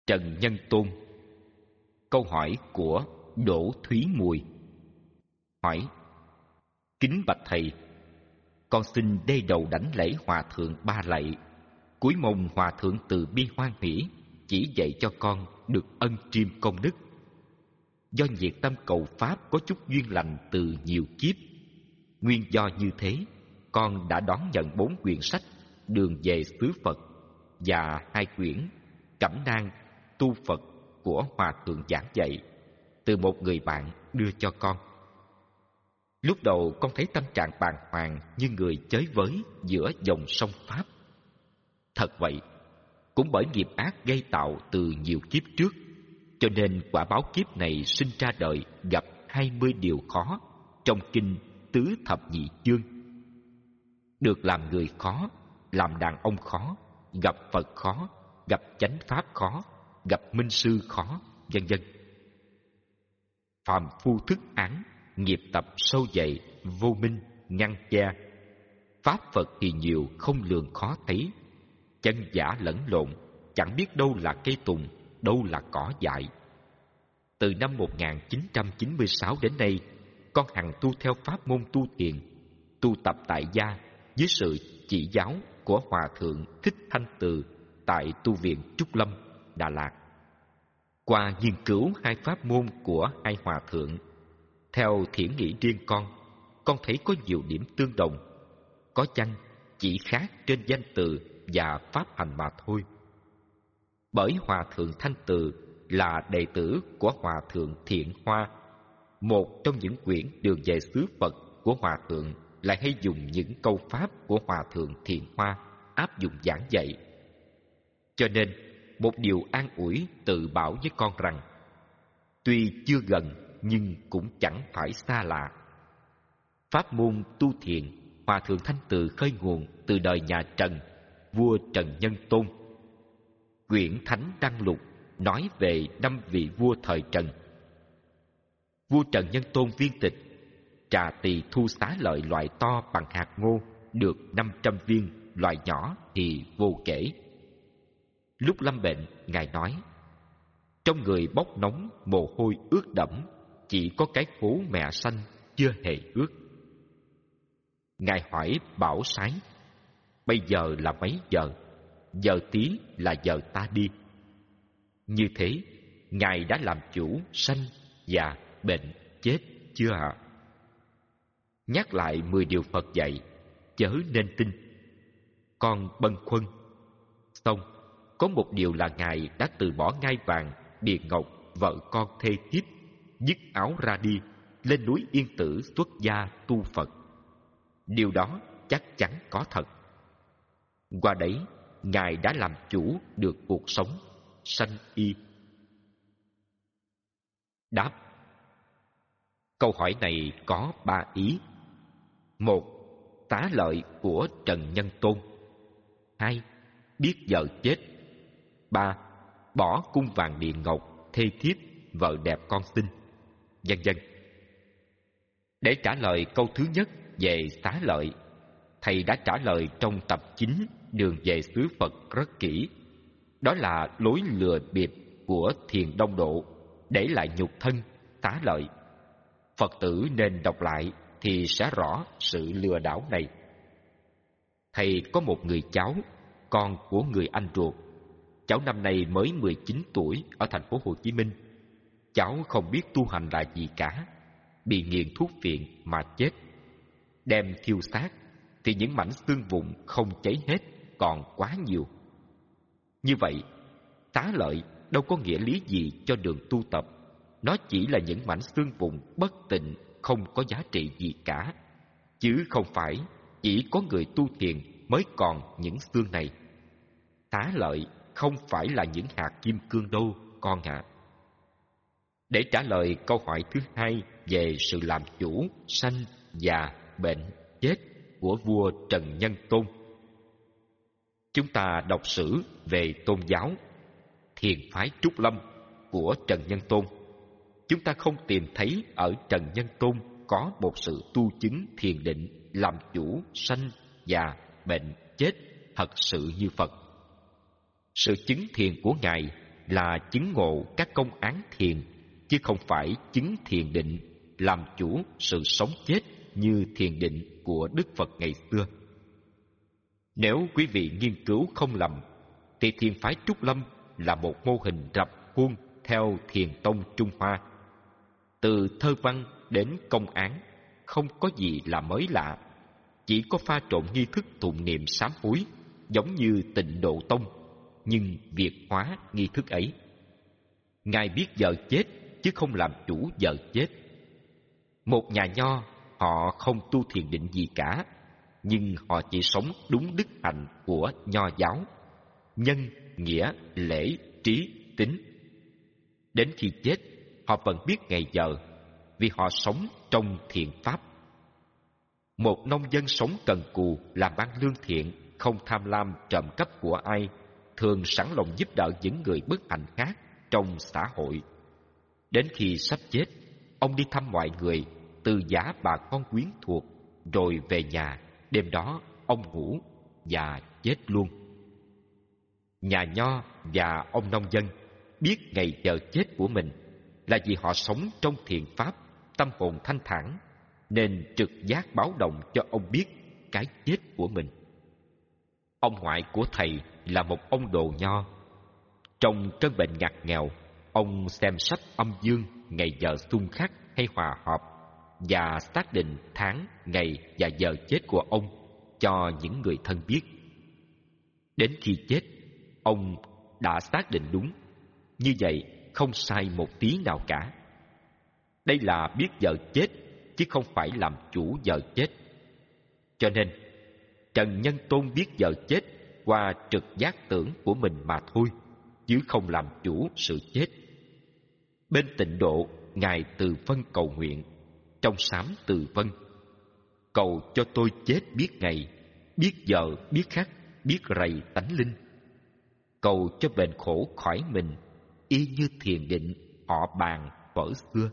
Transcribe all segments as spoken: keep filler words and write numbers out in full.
Trần Nhân Tôn. Câu hỏi của Đỗ Thúy Mùi. Hỏi: kính bạch thầy, con xin đê đầu đảnh lễ hòa thượng ba lạy, cúi mong hòa thượng từ bi hoan hỷ chỉ dạy cho con được ân triêm công đức. Do nhiệt tâm cầu pháp có chút duyên lành từ nhiều kiếp, nguyên do như thế, con đã đón nhận bốn quyển sách Đường về xứ Phật và hai quyển Cẩm nang tu Phật của hòa thượng giảng dạy từ một người bạn đưa cho con. Lúc đầu con thấy tâm trạng bàng hoàng như người chới với giữa dòng sông Pháp. Thật vậy, cũng bởi nghiệp ác gây tạo từ nhiều kiếp trước, cho nên quả báo kiếp này sinh ra đời gặp hai mươi điều khó trong kinh Tứ Thập Nhị Chương. Được làm người khó, làm đàn ông khó, gặp Phật khó, gặp chánh pháp khó, gặp minh sư khó, vân vân. Phàm phu thức án, nghiệp tập sâu dày, vô minh, ngăn che. Pháp Phật thì nhiều không lường khó thấy, chân giả lẫn lộn, chẳng biết đâu là cây tùng, đâu là cỏ dại. Từ năm một nghìn chín trăm chín mươi sáu đến nay, con hằng tu theo pháp môn tu thiền, tu tập tại gia dưới sự chỉ giáo của Hòa Thượng Thích Thanh Từ tại tu viện Trúc Lâm, Đà Lạt. Qua nghiên cứu hai pháp môn của hai hòa thượng, theo thiển nghĩ riêng con, con thấy có nhiều điểm tương đồng, có chăng chỉ khác trên danh từ và pháp hành mà thôi. Bởi Hòa Thượng Thanh Từ là đệ tử của Hòa Thượng Thiện Hoa, một trong những quyển Đường về xứ Phật của Hòa Thượng lại hay dùng những câu pháp của Hòa Thượng Thiện Hoa áp dụng giảng dạy. Cho nên, một điều an ủi tự bảo với con rằng, tuy chưa gần nhưng cũng chẳng phải xa lạ. Pháp môn tu thiền, Hòa Thượng Thanh Từ khơi nguồn từ đời nhà Trần, vua Trần Nhân Tôn. Quyển Thánh Đăng Lục nói về năm vị vua thời Trần. Vua Trần Nhân Tôn viên tịch, trà tỳ thu xá lợi loại to bằng hạt ngô được năm trăm viên, loại nhỏ thì vô kể. Lúc lâm bệnh, Ngài nói, trong người bốc nóng, mồ hôi ướt đẫm, chỉ có cái khố mẹ sanh chưa hề ướt. Ngài hỏi Bảo Sái, bây giờ là mấy giờ? Giờ tí là giờ ta đi. Như thế, Ngài đã làm chủ sanh, già, bệnh, chết chưa ạ? À? Nhắc lại mười điều Phật dạy, chớ nên tin. Con bâng khuâng. Xong, có một điều là Ngài đã từ bỏ ngai vàng, điền ngọc, vợ con thê thiếp, dứt áo ra đi, lên núi Yên Tử xuất gia tu Phật. Điều đó chắc chắn có thật. Qua đấy, Ngài đã làm chủ được cuộc sống, sanh y. Đáp. Câu hỏi này có ba ý. Một, tá lợi của Trần Nhân Tôn. Hai, biết vợ chết. Ba, bỏ cung vàng điện ngọc, thê thiếp, vợ đẹp con xinh, vân vân. Để trả lời câu thứ nhất về xá lợi, thầy đã trả lời trong tập chín Đường về xứ Phật rất kỹ. Đó là lối lừa bịp của Thiền Đông Độ để lại nhục thân, xá lợi. Phật tử nên đọc lại thì sẽ rõ sự lừa đảo này. Thầy có một người cháu, con của người anh ruột. Cháu năm nay mới mười chín tuổi ở thành phố Hồ Chí Minh. Cháu không biết tu hành là gì cả, bị nghiện thuốc phiện mà chết. Đem thiêu xác thì những mảnh xương vụn không cháy hết, còn quá nhiều. Như vậy, xá lợi đâu có nghĩa lý gì cho đường tu tập. Nó chỉ là những mảnh xương vụn bất tịnh, không có giá trị gì cả, chứ không phải chỉ có người tu thiền mới còn những xương này. Xá lợi không phải là những hạt kim cương đâu, con ạ. À. Để trả lời câu hỏi thứ hai về sự làm chủ, sanh, già, bệnh, chết của vua Trần Nhân Tôn, chúng ta đọc sử về tôn giáo Thiền phái Trúc Lâm của Trần Nhân Tôn. Chúng ta không tìm thấy ở Trần Nhân Tôn có một sự tu chứng thiền định, làm chủ, sanh, già, bệnh, chết thật sự như Phật. Sự chứng thiền của Ngài là chứng ngộ các công án thiền, chứ không phải chứng thiền định, làm chủ sự sống chết như thiền định của Đức Phật ngày xưa. Nếu quý vị nghiên cứu không lầm, thì thiền phái Trúc Lâm là một mô hình rập khuôn theo Thiền tông Trung Hoa. Từ thơ văn đến công án, không có gì là mới lạ, chỉ có pha trộn nghi thức tụng niệm sám hối, giống như Tịnh Độ tông, nhưng việt hóa nghi thức ấy. Ngài biết vợ chết, chứ không làm chủ vợ chết. Một nhà nho, họ không tu thiền định gì cả, nhưng họ chỉ sống đúng đức hạnh của nho giáo: nhân, nghĩa, lễ, trí, tín. Đến khi chết, họ vẫn biết ngày giờ, vì họ sống trong thiện pháp. Một nông dân sống cần cù, làm ăn lương thiện, không tham lam trộm cắp của ai, thường sẵn lòng giúp đỡ những người bất hạnh khác trong xã hội. Đến khi sắp chết, ông đi thăm mọi người, từ giã bà con quyến thuộc, rồi về nhà. Đêm đó ông ngủ và chết luôn. Nhà nho và ông nông dân biết ngày giờ chết của mình là vì họ sống trong thiện pháp, tâm hồn thanh thản, nên trực giác báo động cho ông biết cái chết của mình. Ông ngoại của thầy là một ông đồ nho. Trong cơn bệnh ngặt nghèo, ông xem sách âm dương, ngày giờ xung khắc hay hòa hợp, và xác định tháng, ngày và giờ chết của ông cho những người thân biết. Đến khi chết, ông đã xác định đúng. Như vậy không sai một tí nào cả. Đây là biết giờ chết, chứ không phải làm chủ giờ chết. Cho nên Trần Nhân Tôn biết giờ chết qua trực giác tưởng của mình mà thôi, chứ không làm chủ sự chết. Bên Tịnh Độ, Ngài từ vân cầu nguyện, trong sám từ vân: cầu cho tôi chết biết ngày, biết giờ, biết khắc, biết rầy tánh linh. Cầu cho bệnh khổ khỏi mình, y như thiền định họ bàn vở xưa.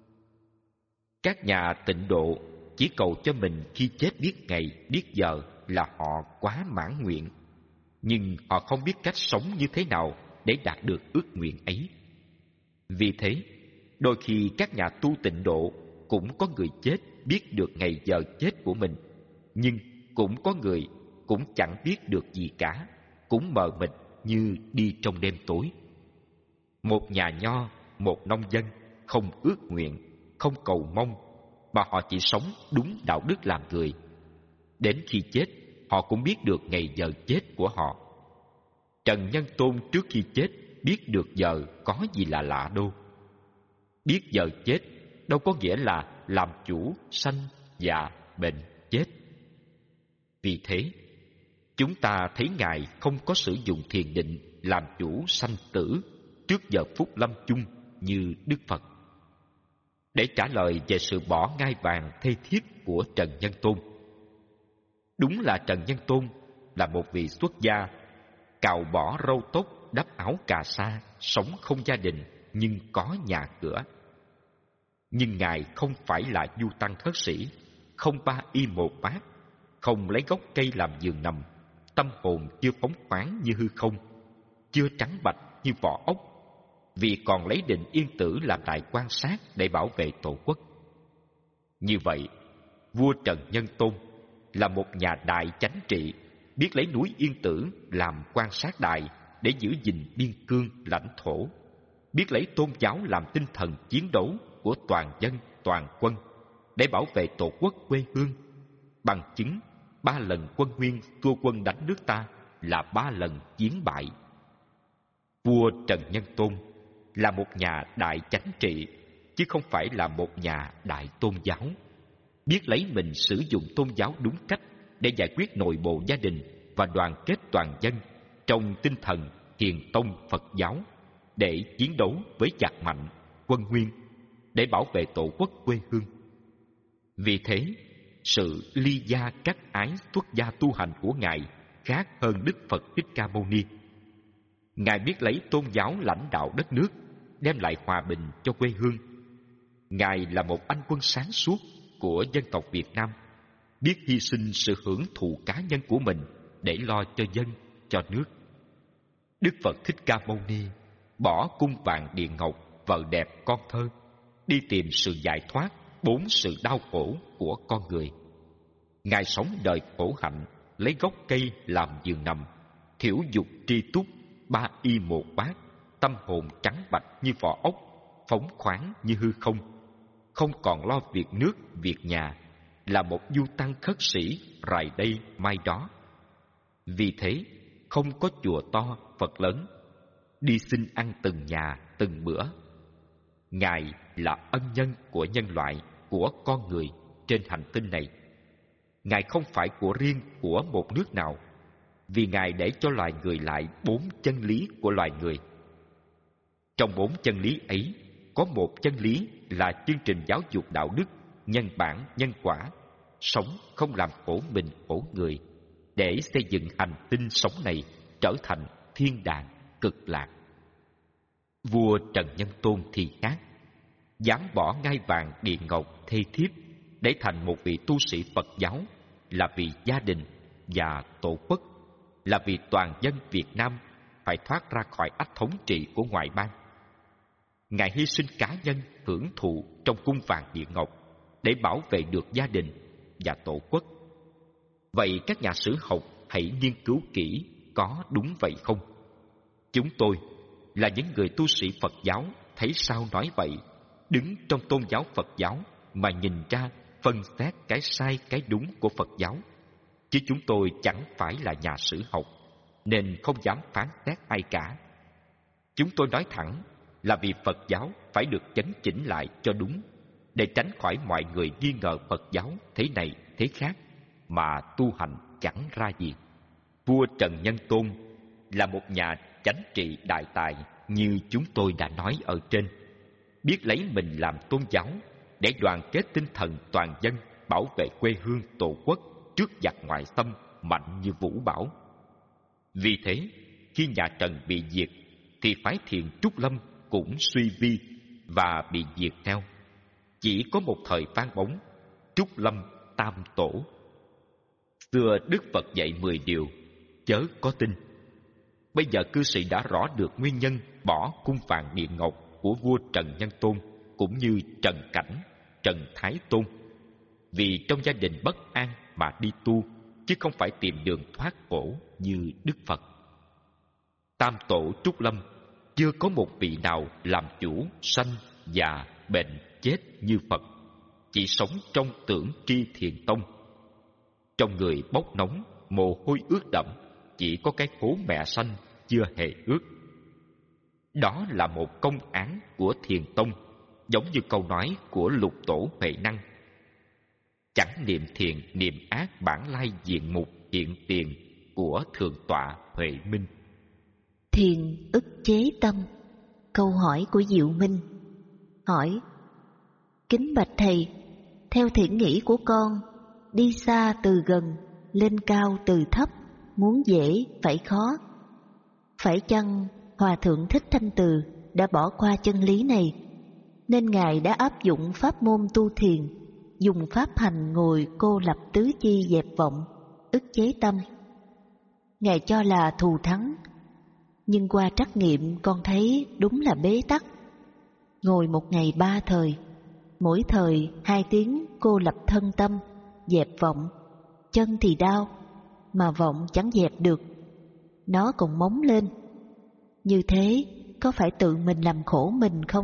Các nhà Tịnh Độ chỉ cầu cho mình khi chết biết ngày, biết giờ là họ quá mãn nguyện, nhưng họ không biết cách sống như thế nào để đạt được ước nguyện ấy. Vì thế, đôi khi các nhà tu Tịnh Độ cũng có người chết biết được ngày giờ chết của mình, nhưng cũng có người cũng chẳng biết được gì cả, cũng mờ mịt như đi trong đêm tối. Một nhà nho, một nông dân không ước nguyện, không cầu mong, mà họ chỉ sống đúng đạo đức làm người. Đến khi chết, họ cũng biết được ngày giờ chết của họ. Trần Nhân Tôn trước khi chết biết được giờ có gì là lạ đâu. Biết giờ chết đâu có nghĩa là làm chủ sanh, già, bệnh, chết. Vì thế, chúng ta thấy Ngài không có sử dụng thiền định làm chủ sanh tử trước giờ phút lâm chung như Đức Phật. Để trả lời về sự bỏ ngai vàng thê thiết của Trần Nhân Tôn, đúng là Trần Nhân Tôn là một vị xuất gia, cạo bỏ râu tóc, đắp áo cà sa, sống không gia đình nhưng có nhà cửa. Nhưng Ngài không phải là du tăng thất sĩ, không ba y một bát, không lấy gốc cây làm giường nằm, tâm hồn chưa phóng khoáng như hư không, chưa trắng bạch như vỏ ốc, vì còn lấy định yên tử làm đại quan sát để bảo vệ tổ quốc. Như vậy, vua Trần Nhân Tôn là một nhà đại chánh trị, biết lấy núi Yên Tử làm quan sát đài để giữ gìn biên cương lãnh thổ, biết lấy tôn giáo làm tinh thần chiến đấu của toàn dân toàn quân để bảo vệ tổ quốc quê hương. Bằng chứng ba lần quân Nguyên xua quân đánh nước ta là ba lần chiến bại. Vua Trần Nhân Tôn là một nhà đại chánh trị, chứ không phải là một nhà đại tôn giáo, biết lấy mình sử dụng tôn giáo đúng cách để giải quyết nội bộ gia đình và đoàn kết toàn dân trong tinh thần Thiền tông Phật giáo, để chiến đấu với giặc mạnh, quân Nguyên, để bảo vệ tổ quốc quê hương. Vì thế, sự ly gia cắt ái xuất gia tu hành của Ngài khác hơn Đức Phật Thích Ca Mâu Ni. Ngài biết lấy tôn giáo lãnh đạo đất nước, đem lại hòa bình cho quê hương. Ngài là một anh quân sáng suốt của dân tộc Việt Nam, biết hy sinh sự hưởng thụ cá nhân của mình để lo cho dân, cho nước. Đức Phật Thích Ca Mâu Ni bỏ cung vàng điện ngọc, vợ đẹp con thơ, đi tìm sự giải thoát bốn sự đau khổ của con người. Ngài sống đời khổ hạnh, lấy gốc cây làm giường nằm, thiểu dục tri túc, ba y một bát, tâm hồn trắng bạch như vỏ ốc, phóng khoáng như hư không, không còn lo việc nước, việc nhà, là một du tăng khất sĩ rày đây mai đó. Vì thế, không có chùa to, Phật lớn, đi xin ăn từng nhà, từng bữa. Ngài là ân nhân của nhân loại, của con người trên hành tinh này. Ngài không phải của riêng của một nước nào, vì Ngài để cho loài người lại bốn chân lý của loài người. Trong bốn chân lý ấy, có một chân lý là chương trình giáo dục đạo đức, nhân bản, nhân quả, sống không làm khổ mình khổ người, để xây dựng hành tinh sống này trở thành thiên đàng cực lạc. Vua Trần Nhân Tôn thì khác, dám bỏ ngai vàng điện ngọc thê thiếp để thành một vị tu sĩ Phật giáo, là vì gia đình và tổ quốc, là vì toàn dân Việt Nam phải thoát ra khỏi ách thống trị của ngoại bang. Ngài hy sinh cá nhân hưởng thụ trong cung vàng điện ngọc để bảo vệ được gia đình và tổ quốc. Vậy các nhà sử học hãy nghiên cứu kỹ có đúng vậy không? Chúng tôi là những người tu sĩ Phật giáo thấy sao nói vậy, đứng trong tôn giáo Phật giáo mà nhìn ra phân xét cái sai cái đúng của Phật giáo, chứ chúng tôi chẳng phải là nhà sử học nên không dám phán xét ai cả. Chúng tôi nói thẳng là vì Phật giáo phải được chấn chỉnh lại cho đúng, để tránh khỏi mọi người nghi ngờ Phật giáo thế này thế khác mà tu hành chẳng ra gì. Vua Trần Nhân Tôn là một nhà chánh trị đại tài như chúng tôi đã nói ở trên, biết lấy mình làm tôn giáo để đoàn kết tinh thần toàn dân bảo vệ quê hương tổ quốc trước giặc ngoại xâm mạnh như vũ bão. Vì thế, khi nhà Trần bị diệt thì phái Thiện Trúc Lâm cũng suy vi và bị diệt theo. Chỉ có một thời vang bóng, Trúc Lâm tam tổ. Xưa Đức Phật dạy mười điều, chớ có tin. Bây giờ cư sĩ đã rõ được nguyên nhân bỏ cung vàng điện ngọc của vua Trần Nhân Tôn cũng như Trần Cảnh, Trần Thái Tôn. Vì trong gia đình bất an mà đi tu, chứ không phải tìm đường thoát khổ như Đức Phật. Tam tổ Trúc Lâm chưa có một vị nào làm chủ sanh già bệnh chết như Phật, chỉ sống trong tưởng tri thiền tông. Trong người bốc nóng, mồ hôi ướt đẫm, chỉ có cái khố mẹ sanh chưa hề ướt. Đó là một công án của thiền tông, giống như câu nói của lục tổ Huệ Năng: chẳng niệm thiền niệm ác bản lai diện mục hiện tiền của thượng tọa Huệ Minh. Thiền ức chế tâm. Câu hỏi của Diệu Minh hỏi: kính bạch thầy, theo thiện nghĩ của con, đi xa từ gần, lên cao từ thấp, muốn dễ phải khó. Phải chăng Hòa Thượng Thích Thanh Từ đã bỏ qua chân lý này, nên Ngài đã áp dụng pháp môn tu thiền, dùng pháp hành ngồi cô lập tứ chi dẹp vọng, ức chế tâm. Ngài cho là thù thắng, nhưng qua trắc nghiệm con thấy đúng là bế tắc. Ngồi một ngày ba thời, mỗi thời hai tiếng cô lập thân tâm, dẹp vọng, chân thì đau, mà vọng chẳng dẹp được, nó còn móng lên. Như thế có phải tự mình làm khổ mình không?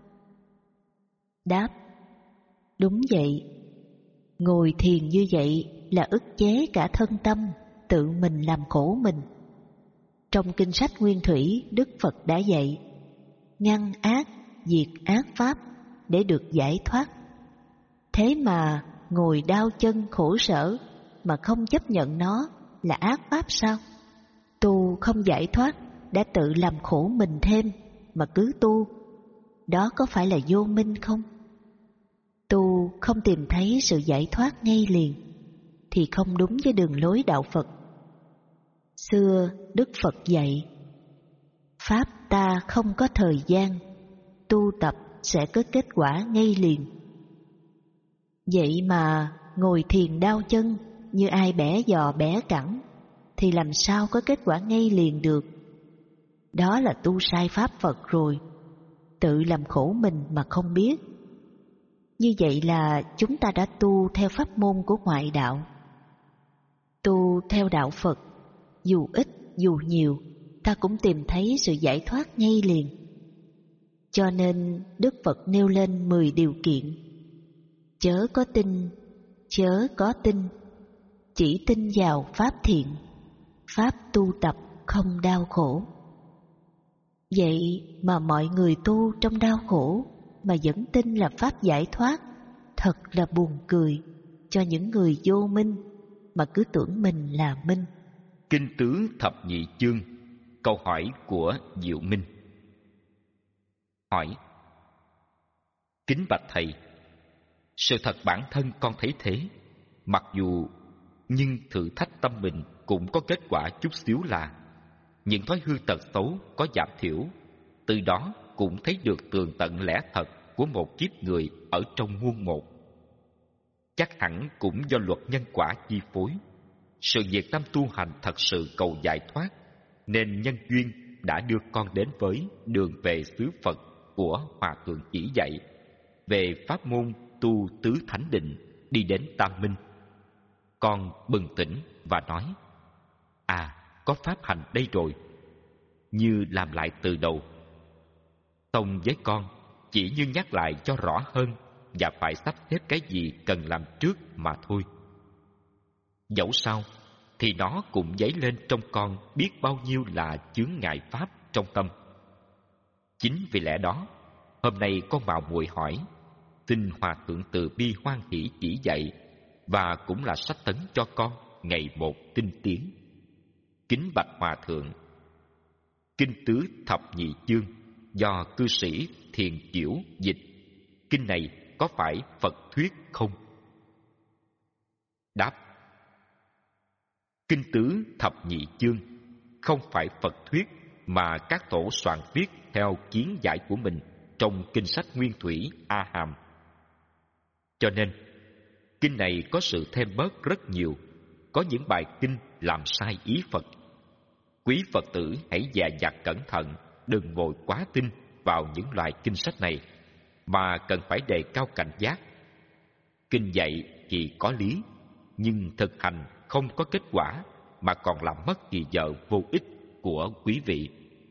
Đáp: đúng vậy. Ngồi thiền như vậy là ức chế cả thân tâm, tự mình làm khổ mình. Trong kinh sách Nguyên Thủy, Đức Phật đã dạy: ngăn ác, diệt ác pháp để được giải thoát. Thế mà ngồi đau chân khổ sở mà không chấp nhận nó là ác pháp sao? Tu không giải thoát đã tự làm khổ mình thêm mà cứ tu, đó có phải là vô minh không? Tu không tìm thấy sự giải thoát ngay liền thì không đúng với đường lối đạo Phật. Xưa Đức Phật dạy: pháp ta không có thời gian, tu tập sẽ có kết quả ngay liền. Vậy mà ngồi thiền đau chân như ai bẻ giò bẻ cẳng thì làm sao có kết quả ngay liền được? Đó là tu sai pháp Phật rồi, tự làm khổ mình mà không biết. Như vậy là chúng ta đã tu theo pháp môn của ngoại đạo. Tu theo đạo Phật, dù ít dù nhiều, ta cũng tìm thấy sự giải thoát ngay liền. Cho nên Đức Phật nêu lên mười điều kiện: chớ có tin, chớ có tin, chỉ tin vào pháp thiện, pháp tu tập không đau khổ. Vậy mà mọi người tu trong đau khổ mà vẫn tin là pháp giải thoát, thật là buồn cười cho những người vô minh mà cứ tưởng mình là minh. Kinh Tứ Thập Nhị Chương. Câu hỏi của Diệu Minh. Hỏi: kính bạch thầy, sự thật bản thân con thấy thế, mặc dù nhưng thử thách tâm mình cũng có kết quả chút xíu là những thói hư tật xấu có giảm thiểu, từ đó cũng thấy được tường tận lẽ thật của một kiếp người ở trong muôn một. Chắc hẳn cũng do luật nhân quả chi phối, sự nhiệt tâm tu hành thật sự cầu giải thoát, nên nhân duyên đã đưa con đến với đường về xứ Phật của Hòa Thượng chỉ dạy về pháp môn tu tứ thánh định, đi đến Tam Minh. Con bừng tỉnh và nói: à, có pháp hành đây rồi, như làm lại từ đầu. Tông với con chỉ như nhắc lại cho rõ hơn và phải sắp xếp cái gì cần làm trước mà thôi. Dẫu sao thì nó cũng dấy lên trong con biết bao nhiêu là chướng ngại pháp trong tâm. Chính vì lẽ đó, hôm nay con mạo muội hỏi, xin Hòa Thượng từ bi hoan hỷ chỉ dạy, và cũng là sách tấn cho con ngày một tinh tiến. Kính bạch Hòa Thượng. Kinh Tứ Thập Nhị Chương do cư sĩ Thiền Chiểu dịch. Kinh này có phải Phật thuyết không? Đáp: Kinh Tứ Thập Nhị Chương không phải Phật thuyết, mà các tổ soạn viết theo kiến giải của mình trong kinh sách Nguyên Thủy A Hàm. Cho nên kinh này có sự thêm bớt rất nhiều, có những bài kinh làm sai ý Phật. Quý Phật tử hãy dè dặt cẩn thận, đừng vội quá tin vào những loại kinh sách này, mà cần phải đề cao cảnh giác. Kinh dạy thì có lý, nhưng thực hành không có kết quả, mà còn làm mất kỳ giờ vô ích của quý vị.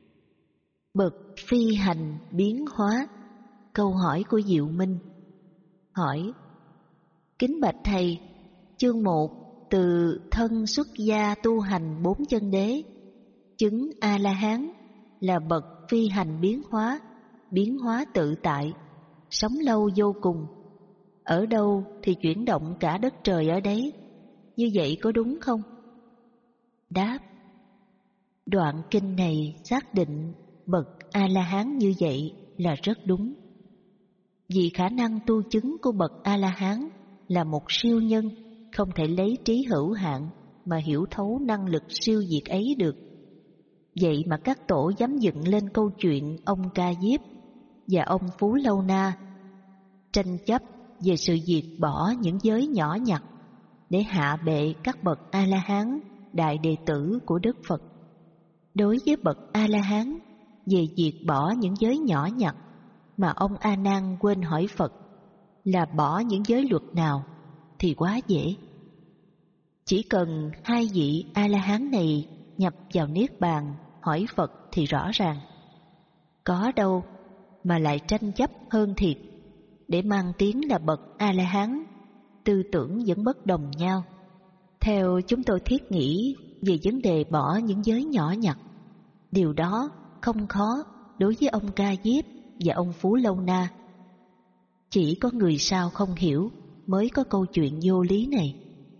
Bậc phi hành biến hóa. Câu hỏi của Diệu Minh. Hỏi: kính bạch thầy, chương một từ thân xuất gia tu hành bốn chân đế, chứng A-la-hán là bậc phi hành biến hóa, biến hóa tự tại, sống lâu vô cùng. Ở đâu thì chuyển động cả đất trời ở đấy, như vậy có đúng không? Đáp: đoạn kinh này xác định bậc A-la-hán như vậy là rất đúng. Vì khả năng tu chứng của bậc A-la-hán là một siêu nhân, không thể lấy trí hữu hạn mà hiểu thấu năng lực siêu diệt ấy được. Vậy mà các tổ dám dựng lên câu chuyện ông Ca Diếp và ông Phú Lâu Na tranh chấp về sự diệt bỏ những giới nhỏ nhặt để hạ bệ các bậc A-la-hán, đại đệ tử của Đức Phật. Đối với bậc A-la-hán, về diệt bỏ những giới nhỏ nhặt mà ông A Nan quên hỏi Phật là bỏ những giới luật nào thì quá dễ. Chỉ cần hai vị A-la-hán này nhập vào Niết Bàn hỏi Phật thì rõ ràng. Có đâu mà lại tranh chấp hơn thiệt, để mang tiếng là bậc A-la-hán, tư tưởng vẫn bất đồng nhau. Theo chúng tôi thiết nghĩ về vấn đề bỏ những giới nhỏ nhặt, điều đó không khó đối với ông Ca Diếp và ông Phú Lâu Na. Chỉ có người sao không hiểu mới có câu chuyện vô lý này.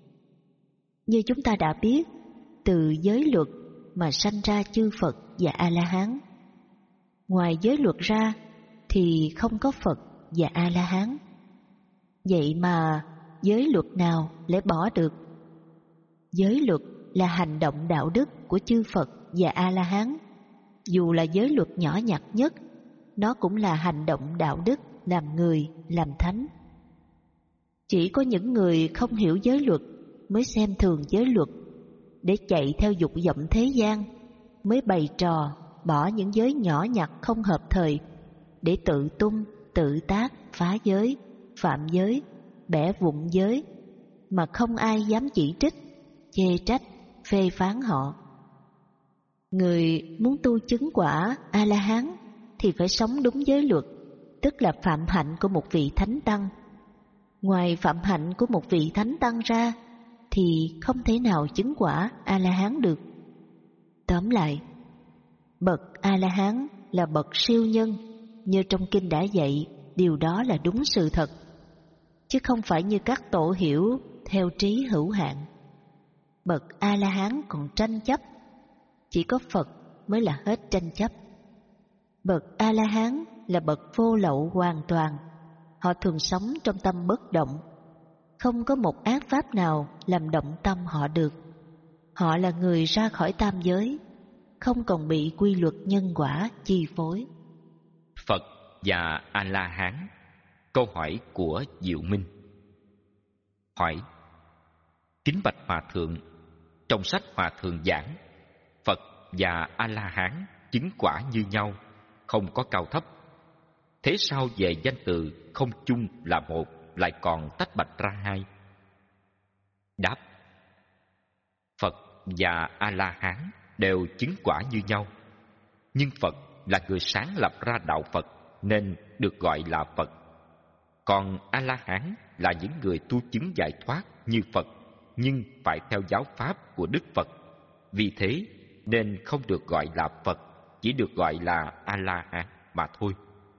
Như chúng ta đã biết, từ giới luật mà sanh ra chư Phật và A-la-hán. Ngoài giới luật ra thì không có Phật và A-la-hán. Vậy mà giới luật nào lại bỏ được? Giới luật là hành động đạo đức của chư Phật và A-la-hán. Dù là giới luật nhỏ nhặt nhất, nó cũng là hành động đạo đức làm người, làm thánh. Chỉ có những người không hiểu giới luật mới xem thường giới luật, để chạy theo dục vọng thế gian, mới bày trò bỏ những giới nhỏ nhặt không hợp thời để tự tung, tự tác, phá giới, phạm giới, bẻ vụn giới, mà không ai dám chỉ trích, chê trách, phê phán họ. Người muốn tu chứng quả A-la-hán thì phải sống đúng giới luật, tức là phạm hạnh của một vị thánh tăng. Ngoài phạm hạnh của một vị thánh tăng ra thì không thể nào chứng quả A-la-hán được. Tóm lại, bậc A-la-hán là bậc siêu nhân, như trong kinh đã dạy, điều đó là đúng sự thật, chứ không phải như các tổ hiểu theo trí hữu hạn. Bậc A-la-hán còn tranh chấp, chỉ có Phật mới là hết tranh chấp. Bậc A-la-hán là bậc vô lậu hoàn toàn, họ thường sống trong tâm bất động, không có một ác pháp nào làm động tâm họ được. Họ là người ra khỏi tam giới, không còn bị quy luật nhân quả chi phối. Phật và A-la-hán. Câu hỏi của Diệu Minh. Hỏi: Kính bạch Hòa Thượng, trong sách Hòa Thượng giảng, Phật và A-la-hán chứng quả như nhau, không có cao thấp. Thế sao về danh từ không chung là một lại còn tách bạch ra hai? Đáp: Phật và A-la-hán đều chứng quả như nhau, nhưng Phật là người sáng lập ra đạo Phật nên được gọi là Phật. Còn A-la-hán là những người tu chứng giải thoát như Phật, nhưng phải theo giáo pháp của Đức Phật. Vì thế nên không được gọi là Phật, chỉ được gọi là A-la-hán mà thôi.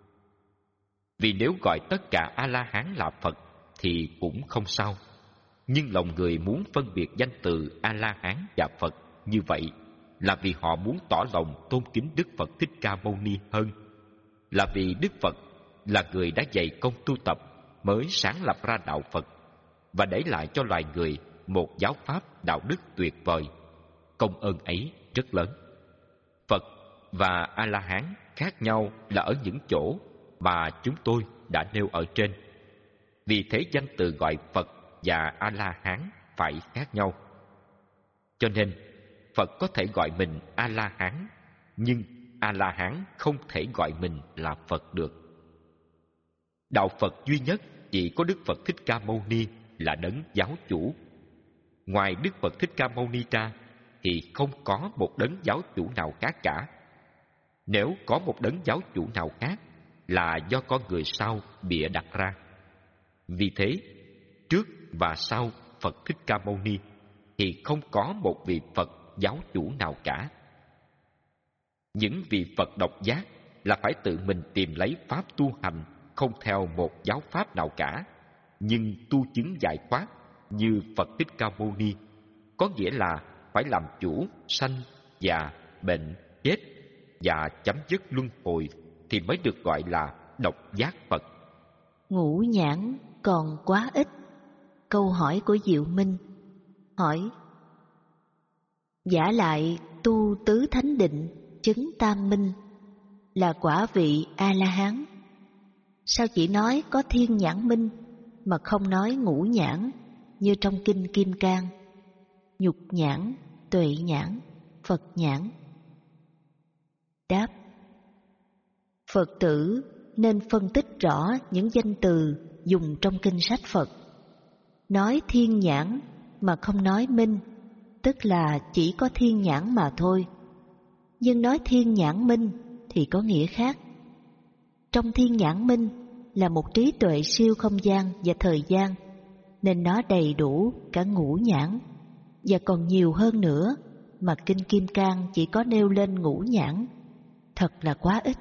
Vì nếu gọi tất cả A-la-hán là Phật thì cũng không sao. Nhưng lòng người muốn phân biệt danh từ A-la-hán và Phật như vậy là vì họ muốn tỏ lòng tôn kính Đức Phật Thích Ca Mâu Ni hơn, là vì Đức Phật là người đã dạy công tu tập mới sáng lập ra đạo Phật và để lại cho loài người một giáo pháp đạo đức tuyệt vời. Công ơn ấy rất lớn. Phật và A-la-hán khác nhau là ở những chỗ mà chúng tôi đã nêu ở trên. Vì thế danh từ gọi Phật và A-la-hán phải khác nhau. Cho nên Phật có thể gọi mình A-la-hán, nhưng A-la-hán không thể gọi mình là Phật được. Đạo Phật duy nhất chỉ có Đức Phật Thích Ca Mâu Ni là đấng giáo chủ. Ngoài Đức Phật Thích Ca Mâu Ni ra thì không có một đấng giáo chủ nào khác cả. Nếu có một đấng giáo chủ nào khác là do con người sau bịa đặt ra. Vì thế, trước và sau Phật Thích Ca Mâu Ni thì không có một vị Phật giáo chủ nào cả. Những vị Phật độc giác là phải tự mình tìm lấy pháp tu hành, không theo một giáo pháp nào cả, nhưng tu chứng giải thoát như Phật Thích Ca Mâu Ni, có nghĩa là phải làm chủ sanh, già, bệnh, chết và chấm dứt luân hồi thì mới được gọi là độc giác Phật. Ngũ nhãn còn quá ít. Câu hỏi của Diệu Minh hỏi: Giả lại tu tứ thánh định, chứng tam minh là quả vị A-la-hán, sao chỉ nói có thiên nhãn minh mà không nói ngũ nhãn như trong kinh Kim Cang, nhục nhãn, tuệ nhãn, Phật nhãn? Đáp: Phật tử nên phân tích rõ những danh từ dùng trong kinh sách Phật. Nói thiên nhãn mà không nói minh, tức là chỉ có thiên nhãn mà thôi. Nhưng nói thiên nhãn minh thì có nghĩa khác. Trong thiên nhãn minh là một trí tuệ siêu không gian và thời gian, nên nó đầy đủ cả ngũ nhãn, và còn nhiều hơn nữa mà kinh Kim Cang chỉ có nêu lên ngũ nhãn, thật là quá ít.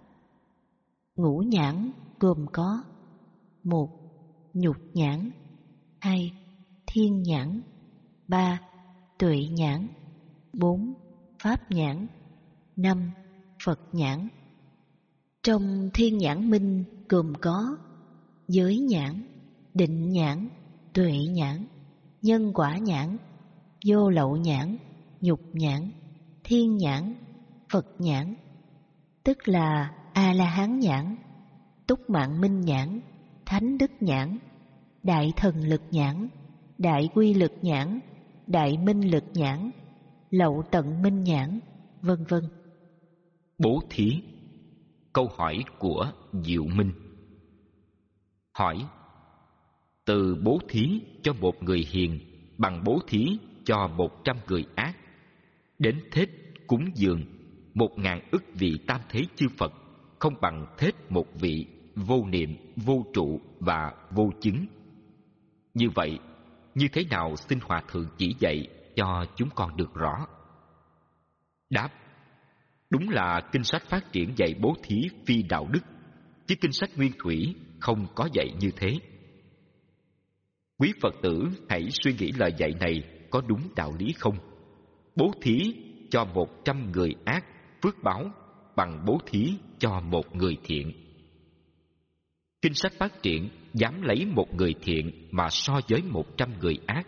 Ngũ nhãn gồm có: một. Nhục nhãn, hai. Thiên nhãn, ba. Tuệ nhãn, bốn. Pháp nhãn, năm. Phật nhãn. Trong thiên nhãn minh gồm có giới nhãn, định nhãn, tuệ nhãn, nhân quả nhãn, vô lậu nhãn, nhục nhãn, thiên nhãn, Phật nhãn, tức là A-la-hán nhãn, túc mạng minh nhãn, thánh đức nhãn, đại thần lực nhãn, đại quy lực nhãn, đại minh lực nhãn, lậu tận minh nhãn, vân vân. Bố thí. Câu hỏi của Diệu Minh. Hỏi: từ bố thí cho một người hiền bằng bố thí cho một trăm người ác, đến thết cúng dường một ngàn ức vị tam thế chư Phật, không bằng thết một vị vô niệm, vô trụ và vô chứng. Như vậy, như thế nào xin Hòa Thượng chỉ dạy cho chúng con được rõ? Đáp: đúng là kinh sách phát triển dạy bố thí phi đạo đức, chứ kinh sách Nguyên Thủy không có dạy như thế. Quý Phật tử hãy suy nghĩ lời dạy này có đúng đạo lý không? Bố thí cho một trăm người ác, phước báo bằng bố thí cho một người thiện. Kinh sách phát triển dám lấy một người thiện mà so với một trăm người ác.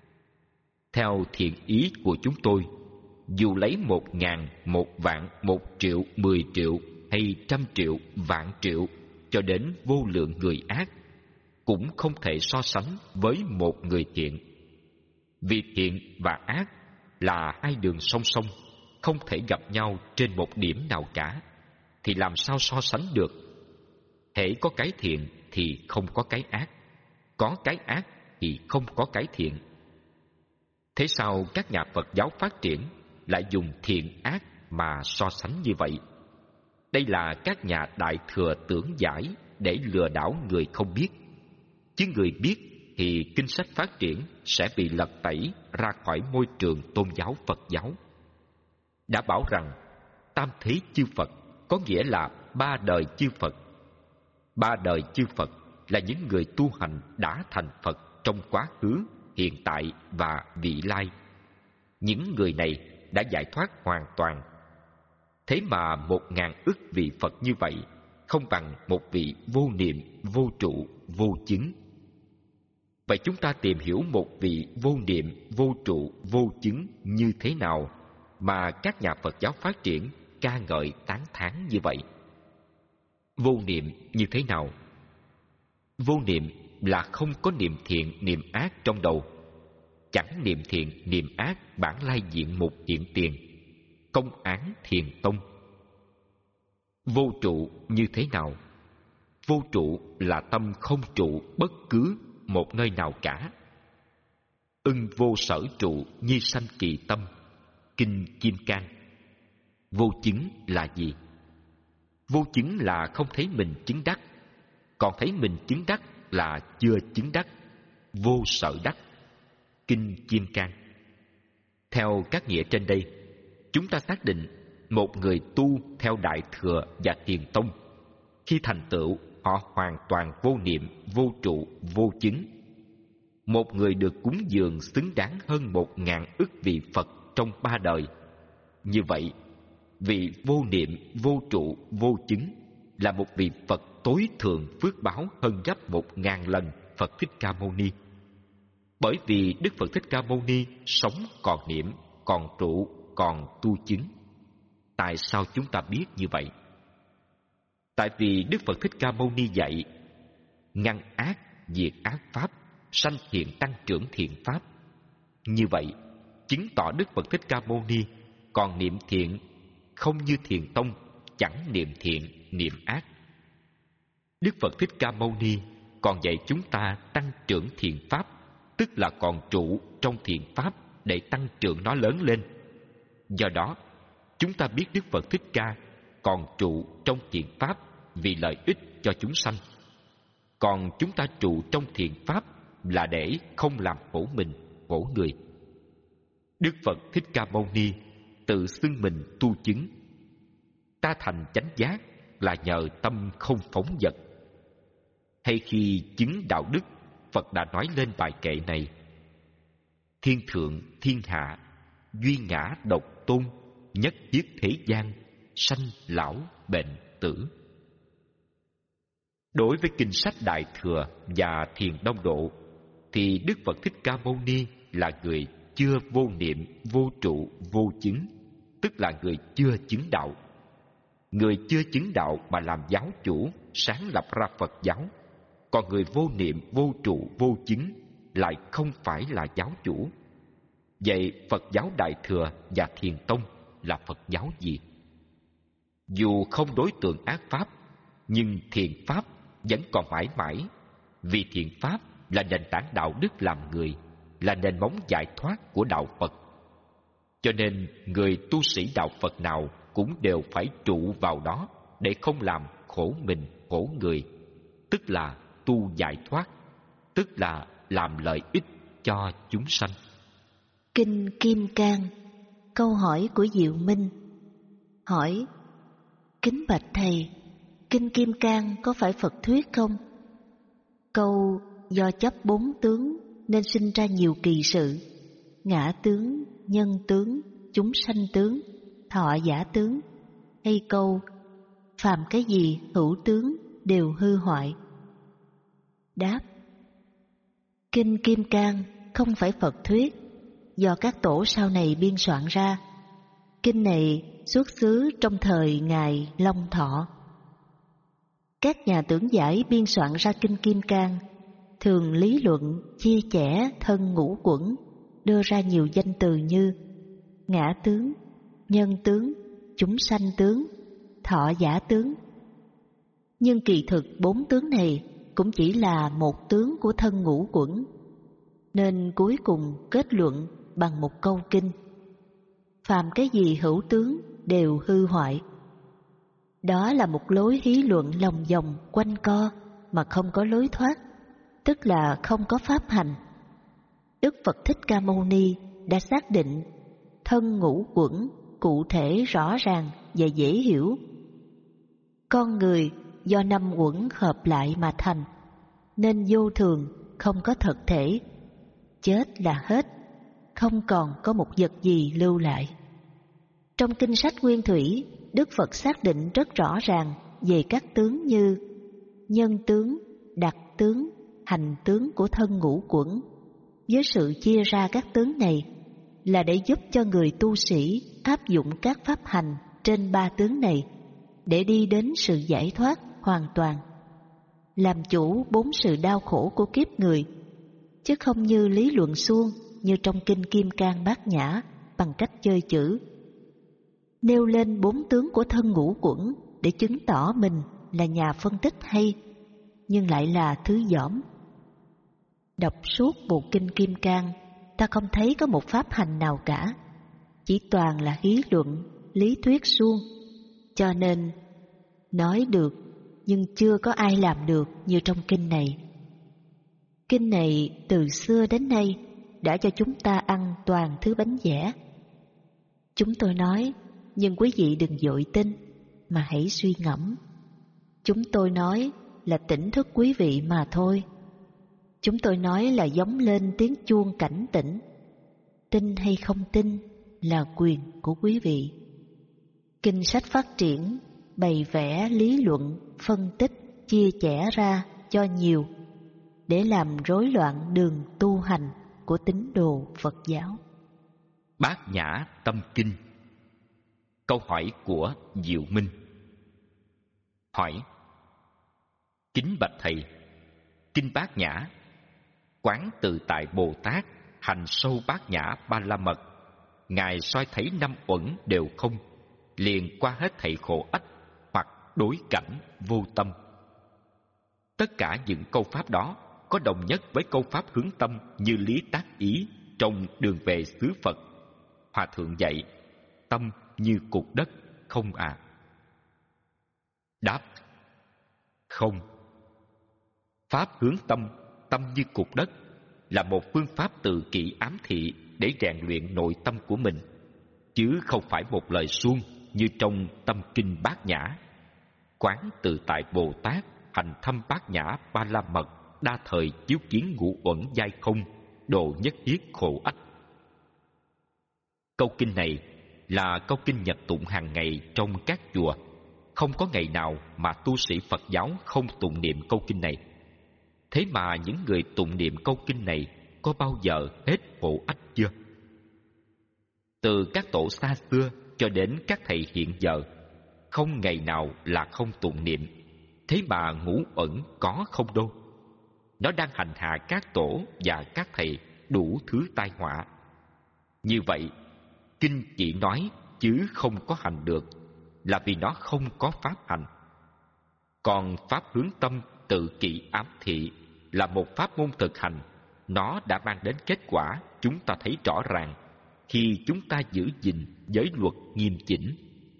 Theo thiện ý của chúng tôi, dù lấy một ngàn, một vạn, một triệu, mười triệu hay trăm triệu, vạn triệu cho đến vô lượng người ác, cũng không thể so sánh với một người thiện. Vì thiện và ác là hai đường song song, không thể gặp nhau trên một điểm nào cả, thì làm sao so sánh được? Hễ có cái thiện thì không có cái ác, có cái ác thì không có cái thiện. Thế sao các nhà Phật giáo phát triển lại dùng thiện ác mà so sánh như vậy? Đây là các nhà đại thừa tưởng giải để lừa đảo người không biết. Chứ người biết thì kinh sách phát triển sẽ bị lật tẩy ra khỏi môi trường tôn giáo Phật giáo. Đã bảo rằng tam thế chư Phật có nghĩa là ba đời chư Phật. Ba đời chư Phật là những người tu hành đã thành Phật trong quá khứ, hiện tại và vị lai. Những người này đã giải thoát hoàn toàn. Thế mà một ngàn ức vị Phật như vậy không bằng một vị vô niệm, vô trụ, vô chứng. Vậy chúng ta tìm hiểu một vị vô niệm, vô trụ, vô chứng như thế nào mà các nhà Phật giáo phát triển ca ngợi tán thán như vậy? Vô niệm như thế nào? Vô niệm là không có niệm thiện, niệm ác trong đầu. Chẳng niệm thiện, niệm ác bản lai diện mục hiện tiền, công án thiền tông. Vô trụ như thế nào? Vô trụ là tâm không trụ bất cứ một nơi nào cả. Ưng vô sở trụ nhi sanh kỳ tâm, Kinh Kim Cang. Vô chứng là gì? Vô chứng là không thấy mình chứng đắc, còn thấy mình chứng đắc là chưa chứng đắc, vô sở đắc. Kinh Kim Cang. Theo các nghĩa trên đây, chúng ta xác định một người tu theo Đại Thừa và Thiền Tông, khi thành tựu họ hoàn toàn vô niệm, vô trụ, vô chứng. Một người được cúng dường xứng đáng hơn một ngàn ức vị Phật trong ba đời. Như vậy, vị vô niệm, vô trụ, vô chứng là một vị Phật tối thượng phước báo hơn gấp một ngàn lần Phật Thích Ca Mâu Ni. Bởi vì Đức Phật Thích Ca Mâu Ni sống còn niệm, còn trụ, còn tu chứng. Tại sao chúng ta biết như vậy? Tại vì Đức Phật Thích Ca Mâu Ni dạy ngăn ác, diệt ác pháp, sanh thiện tăng trưởng thiện pháp. Như vậy, chứng tỏ Đức Phật Thích Ca Mâu Ni còn niệm thiện, không như Thiền Tông chẳng niệm thiện, niệm ác. Đức Phật Thích Ca Mâu Ni còn dạy chúng ta tăng trưởng thiện pháp, tức là còn trụ trong thiện pháp để tăng trưởng nó lớn lên. Do đó, chúng ta biết Đức Phật Thích Ca còn trụ trong thiện pháp vì lợi ích cho chúng sanh. Còn chúng ta trụ trong thiện pháp là để không làm khổ mình, khổ người. Đức Phật Thích Ca Mâu Ni tự xưng mình tu chứng. Ta thành chánh giác là nhờ tâm không phóng dật. Hay khi chứng đạo đức, Phật đã nói lên bài kệ này: thiên thượng thiên hạ, duy ngã độc tôn, nhất thiết thế gian, sanh lão bệnh tử. Đối với kinh sách Đại Thừa và Thiền Đông Độ, thì Đức Phật Thích Ca Mâu Ni là người chưa vô niệm, vô trụ, vô chứng, tức là người chưa chứng đạo. Người chưa chứng đạo mà làm giáo chủ, sáng lập ra Phật giáo. Còn người vô niệm, vô trụ, vô chứng lại không phải là giáo chủ. Vậy Phật giáo Đại Thừa và Thiền Tông là Phật giáo gì? Dù không đối tượng ác pháp, nhưng thiện pháp vẫn còn mãi mãi, vì thiện pháp là nền tảng đạo đức làm người, là nền móng giải thoát của đạo Phật. Cho nên người tu sĩ đạo Phật nào cũng đều phải trụ vào đó để không làm khổ mình khổ người, tức là tu giải thoát, tức là làm lợi ích cho chúng sanh. Kinh Kim Cang. Câu hỏi của Diệu Minh. Hỏi: kính bạch thầy, Kinh Kim Cang có phải Phật thuyết không? Câu do chấp bốn tướng nên sinh ra nhiều kỳ sự: ngã tướng, nhân tướng, chúng sanh tướng, thọ giả tướng. Hay câu phàm cái gì hữu tướng đều hư hoại. Đáp: Kinh Kim Cang không phải Phật thuyết, do các tổ sau này biên soạn ra. Kinh này xuất xứ trong thời Ngài Long Thọ. Các nhà tưởng giải biên soạn ra Kinh Kim Cang thường lý luận chia chẻ thân ngũ quẩn, đưa ra nhiều danh từ như ngã tướng, nhân tướng, chúng sanh tướng, thọ giả tướng. Nhưng kỳ thực bốn tướng này cũng chỉ là một tướng của thân ngũ quẩn, nên cuối cùng kết luận bằng một câu kinh: phàm cái gì hữu tướng đều hư hoại. Đó là một lối hí luận lòng vòng quanh co mà không có lối thoát, tức là không có pháp hành. Đức Phật Thích Ca Mâu Ni đã xác định thân ngũ quẩn cụ thể rõ ràng và dễ hiểu. Con người do năm quẩn hợp lại mà thành, nên vô thường, không có thực thể. Chết là hết, không còn có một vật gì lưu lại. Trong kinh sách Nguyên Thủy, Đức Phật xác định rất rõ ràng về các tướng như nhân tướng, đặc tướng, hành tướng của thân ngũ quẩn. Với sự chia ra các tướng này là để giúp cho người tu sĩ áp dụng các pháp hành trên ba tướng này để đi đến sự giải thoát hoàn toàn, làm chủ bốn sự đau khổ của kiếp người, chứ không như lý luận suông như trong Kinh Kim Cang Bát Nhã bằng cách chơi chữ. Nêu lên bốn tướng của thân ngũ quẩn để chứng tỏ mình là nhà phân tích hay, nhưng lại là thứ dỏm. Đọc suốt bộ Kinh Kim Cang, ta không thấy có một pháp hành nào cả, chỉ toàn là hí luận, lý thuyết suông. Cho nên nói được nhưng chưa có ai làm được như trong kinh này. Kinh này từ xưa đến nay đã cho chúng ta ăn toàn thứ bánh vẽ. Chúng tôi nói, nhưng quý vị đừng vội tin, mà hãy suy ngẫm. Chúng tôi nói là tỉnh thức quý vị mà thôi. Chúng tôi nói là giống lên tiếng chuông cảnh tỉnh. Tin hay không tin là quyền của quý vị. Kinh sách phát triển, bày vẽ lý luận, phân tích, chia chẻ ra cho nhiều, để làm rối loạn đường tu hành của tín đồ Phật giáo. Bát Nhã Tâm Kinh. Câu hỏi của Diệu Minh. Hỏi: kính bạch thầy, Kinh Bát Nhã, quán tự tại Bồ Tát hành sâu Bát Nhã Ba La Mật, Ngài soi thấy năm uẩn đều không, liền qua hết thảy khổ ách hoặc đối cảnh vô tâm. Tất cả những câu pháp đó có đồng nhất với câu pháp hướng tâm như lý tác ý trong Đường về xứ Phật. Hòa thượng dạy: tâm như cục đất, không à? Đáp: không. Pháp hướng tâm, tâm như cục đất là một phương pháp tự kỷ ám thị để rèn luyện nội tâm của mình, chứ không phải một lời suông như trong Tâm Kinh Bát Nhã. Quán tự tại Bồ Tát hành thâm Bát Nhã Ba La Mật, đa thời chiếu kiến ngũ uẩn giai không, độ nhất thiết khổ ách. Câu kinh này là câu kinh nhật tụng hàng ngày trong các chùa. Không có ngày nào mà tu sĩ Phật giáo không tụng niệm câu kinh này. Thế mà những người tụng niệm câu kinh này có bao giờ hết khổ ách chưa? Từ các tổ xa xưa cho đến các thầy hiện giờ, không ngày nào là không tụng niệm. Thế mà ngũ uẩn có không đâu. Nó đang hành hạ các tổ và các thầy đủ thứ tai họa. Như vậy, kinh chỉ nói chứ không có hành được, là vì nó không có pháp hành. Còn pháp hướng tâm tự kỷ ám thị là một pháp môn thực hành, nó đã mang đến kết quả chúng ta thấy rõ ràng khi chúng ta giữ gìn giới luật nghiêm chỉnh.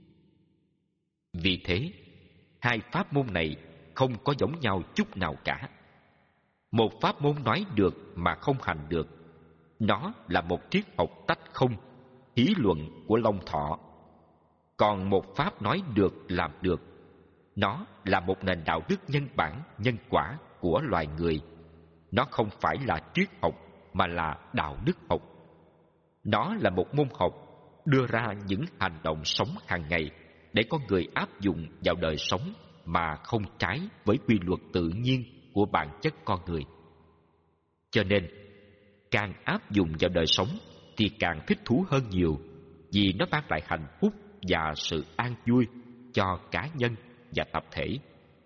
Vì thế, hai pháp môn này không có giống nhau chút nào cả. Một pháp môn nói được mà không hành được, nó là một triết học tách không, hí luận của Long Thọ. Còn một pháp nói được làm được, nó là một nền đạo đức nhân bản, nhân quả của loài người. Nó không phải là triết học mà là đạo đức học. Nó là một môn học đưa ra những hành động sống hàng ngày để con người áp dụng vào đời sống mà không trái với quy luật tự nhiên của bản chất con người. Cho nên, càng áp dụng vào đời sống thì càng thích thú hơn nhiều, vì nó mang lại hạnh phúc và sự an vui cho cá nhân và tập thể.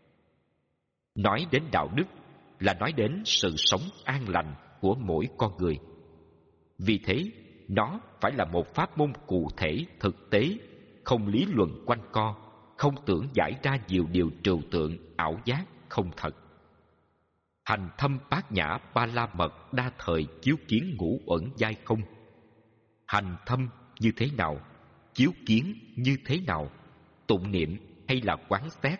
Nói đến đạo đức là nói đến sự sống an lành của mỗi con người. Vì thế, nó phải là một pháp môn cụ thể, thực tế, không lý luận quanh co, không tưởng giải ra nhiều điều trừu tượng, ảo giác, không thật. Hành thâm bát nhã ba la mật đa thời chiếu kiến ngũ uẩn giai không. Hành thâm như thế nào, chiếu kiến như thế nào, tụng niệm hay là quán xét?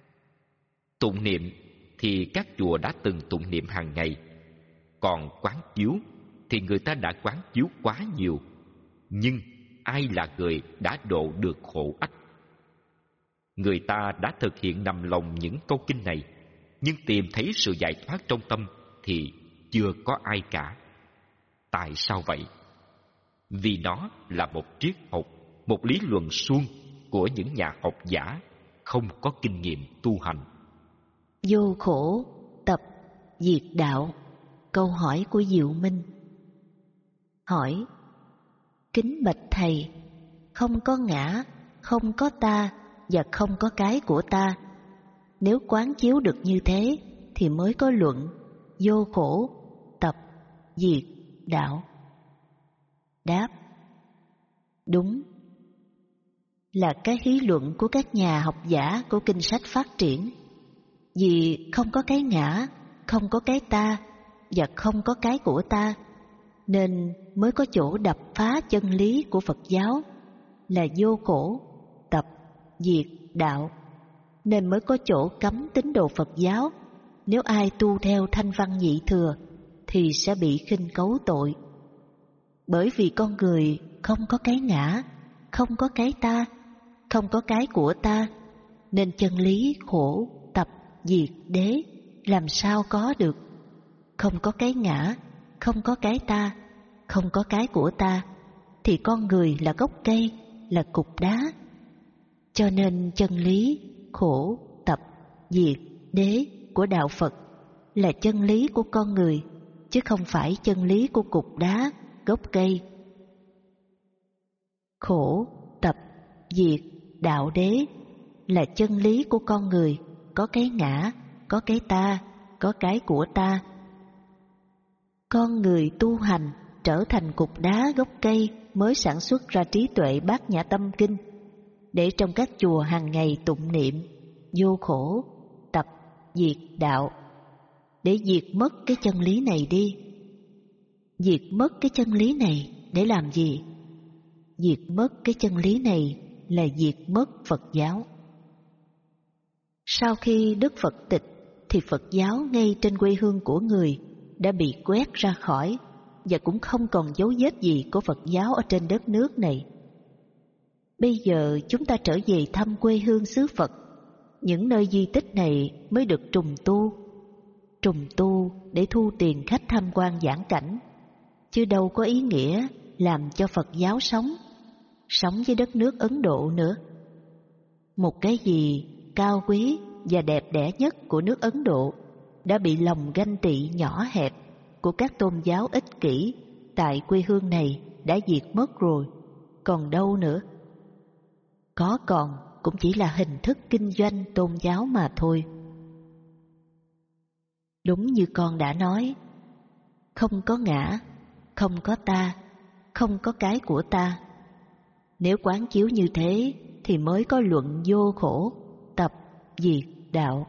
Tụng niệm thì các chùa đã từng tụng niệm hàng ngày, còn quán chiếu thì người ta đã quán chiếu quá nhiều. Nhưng ai là người đã độ được khổ ách? Người ta đã thực hiện nằm lòng những câu kinh này, nhưng tìm thấy sự giải thoát trong tâm thì chưa có ai cả. Tại sao vậy? Vì nó là một triết học, một lý luận suông của những nhà học giả không có kinh nghiệm tu hành. Vô khổ tập diệt đạo. Câu hỏi của Diệu Minh. Hỏi: kính bạch thầy, không có ngã, không có ta và không có cái của ta. Nếu quán chiếu được như thế thì mới có luận vô khổ tập diệt đạo. Đáp: đúng, là cái lý luận của các nhà học giả của kinh sách phát triển. Vì không có cái ngã, không có cái ta và không có cái của ta, nên mới có chỗ đập phá chân lý của Phật giáo là vô khổ tập diệt đạo, nên mới có chỗ cấm tín đồ Phật giáo. Nếu ai tu theo thanh văn nhị thừa thì sẽ bị khinh cấu tội. Bởi vì con người không có cái ngã, không có cái ta, không có cái của ta, nên chân lý khổ tập diệt đế làm sao có được. Không có cái ngã, không có cái ta, không có cái của ta, thì con người là gốc cây, là cục đá. Cho nên chân lý khổ tập diệt đế của đạo Phật là chân lý của con người, chứ không phải chân lý của cục đá, gốc cây. Khổ tập diệt đạo đế là chân lý của con người, có cái ngã, có cái ta, có cái của ta. Con người tu hành trở thành cục đá gốc cây mới sản xuất ra trí tuệ Bát Nhã Tâm Kinh, để trong các chùa hàng ngày tụng niệm vô khổ tập diệt đạo, để diệt mất cái chân lý này đi. Diệt mất cái chân lý này để làm gì? Diệt mất cái chân lý này là diệt mất Phật giáo. Sau khi Đức Phật tịch thì Phật giáo ngay trên quê hương của người đã bị quét ra khỏi, và cũng không còn dấu vết gì của Phật giáo ở trên đất nước này. Bây giờ chúng ta trở về thăm quê hương xứ Phật, những nơi di tích này mới được trùng tu. Trùng tu để thu tiền khách tham quan giảng cảnh, chứ đâu có ý nghĩa làm cho Phật giáo sống, sống với đất nước Ấn Độ nữa. Một cái gì cao quý và đẹp đẽ nhất của nước Ấn Độ đã bị lòng ganh tị nhỏ hẹp của các tôn giáo ích kỷ tại quê hương này đã diệt mất rồi, còn đâu nữa. Có còn cũng chỉ là hình thức kinh doanh tôn giáo mà thôi. Đúng như con đã nói, không có ngã, không có ta, không có cái của ta. Nếu quán chiếu như thế thì mới có luận vô khổ, tập diệt đạo.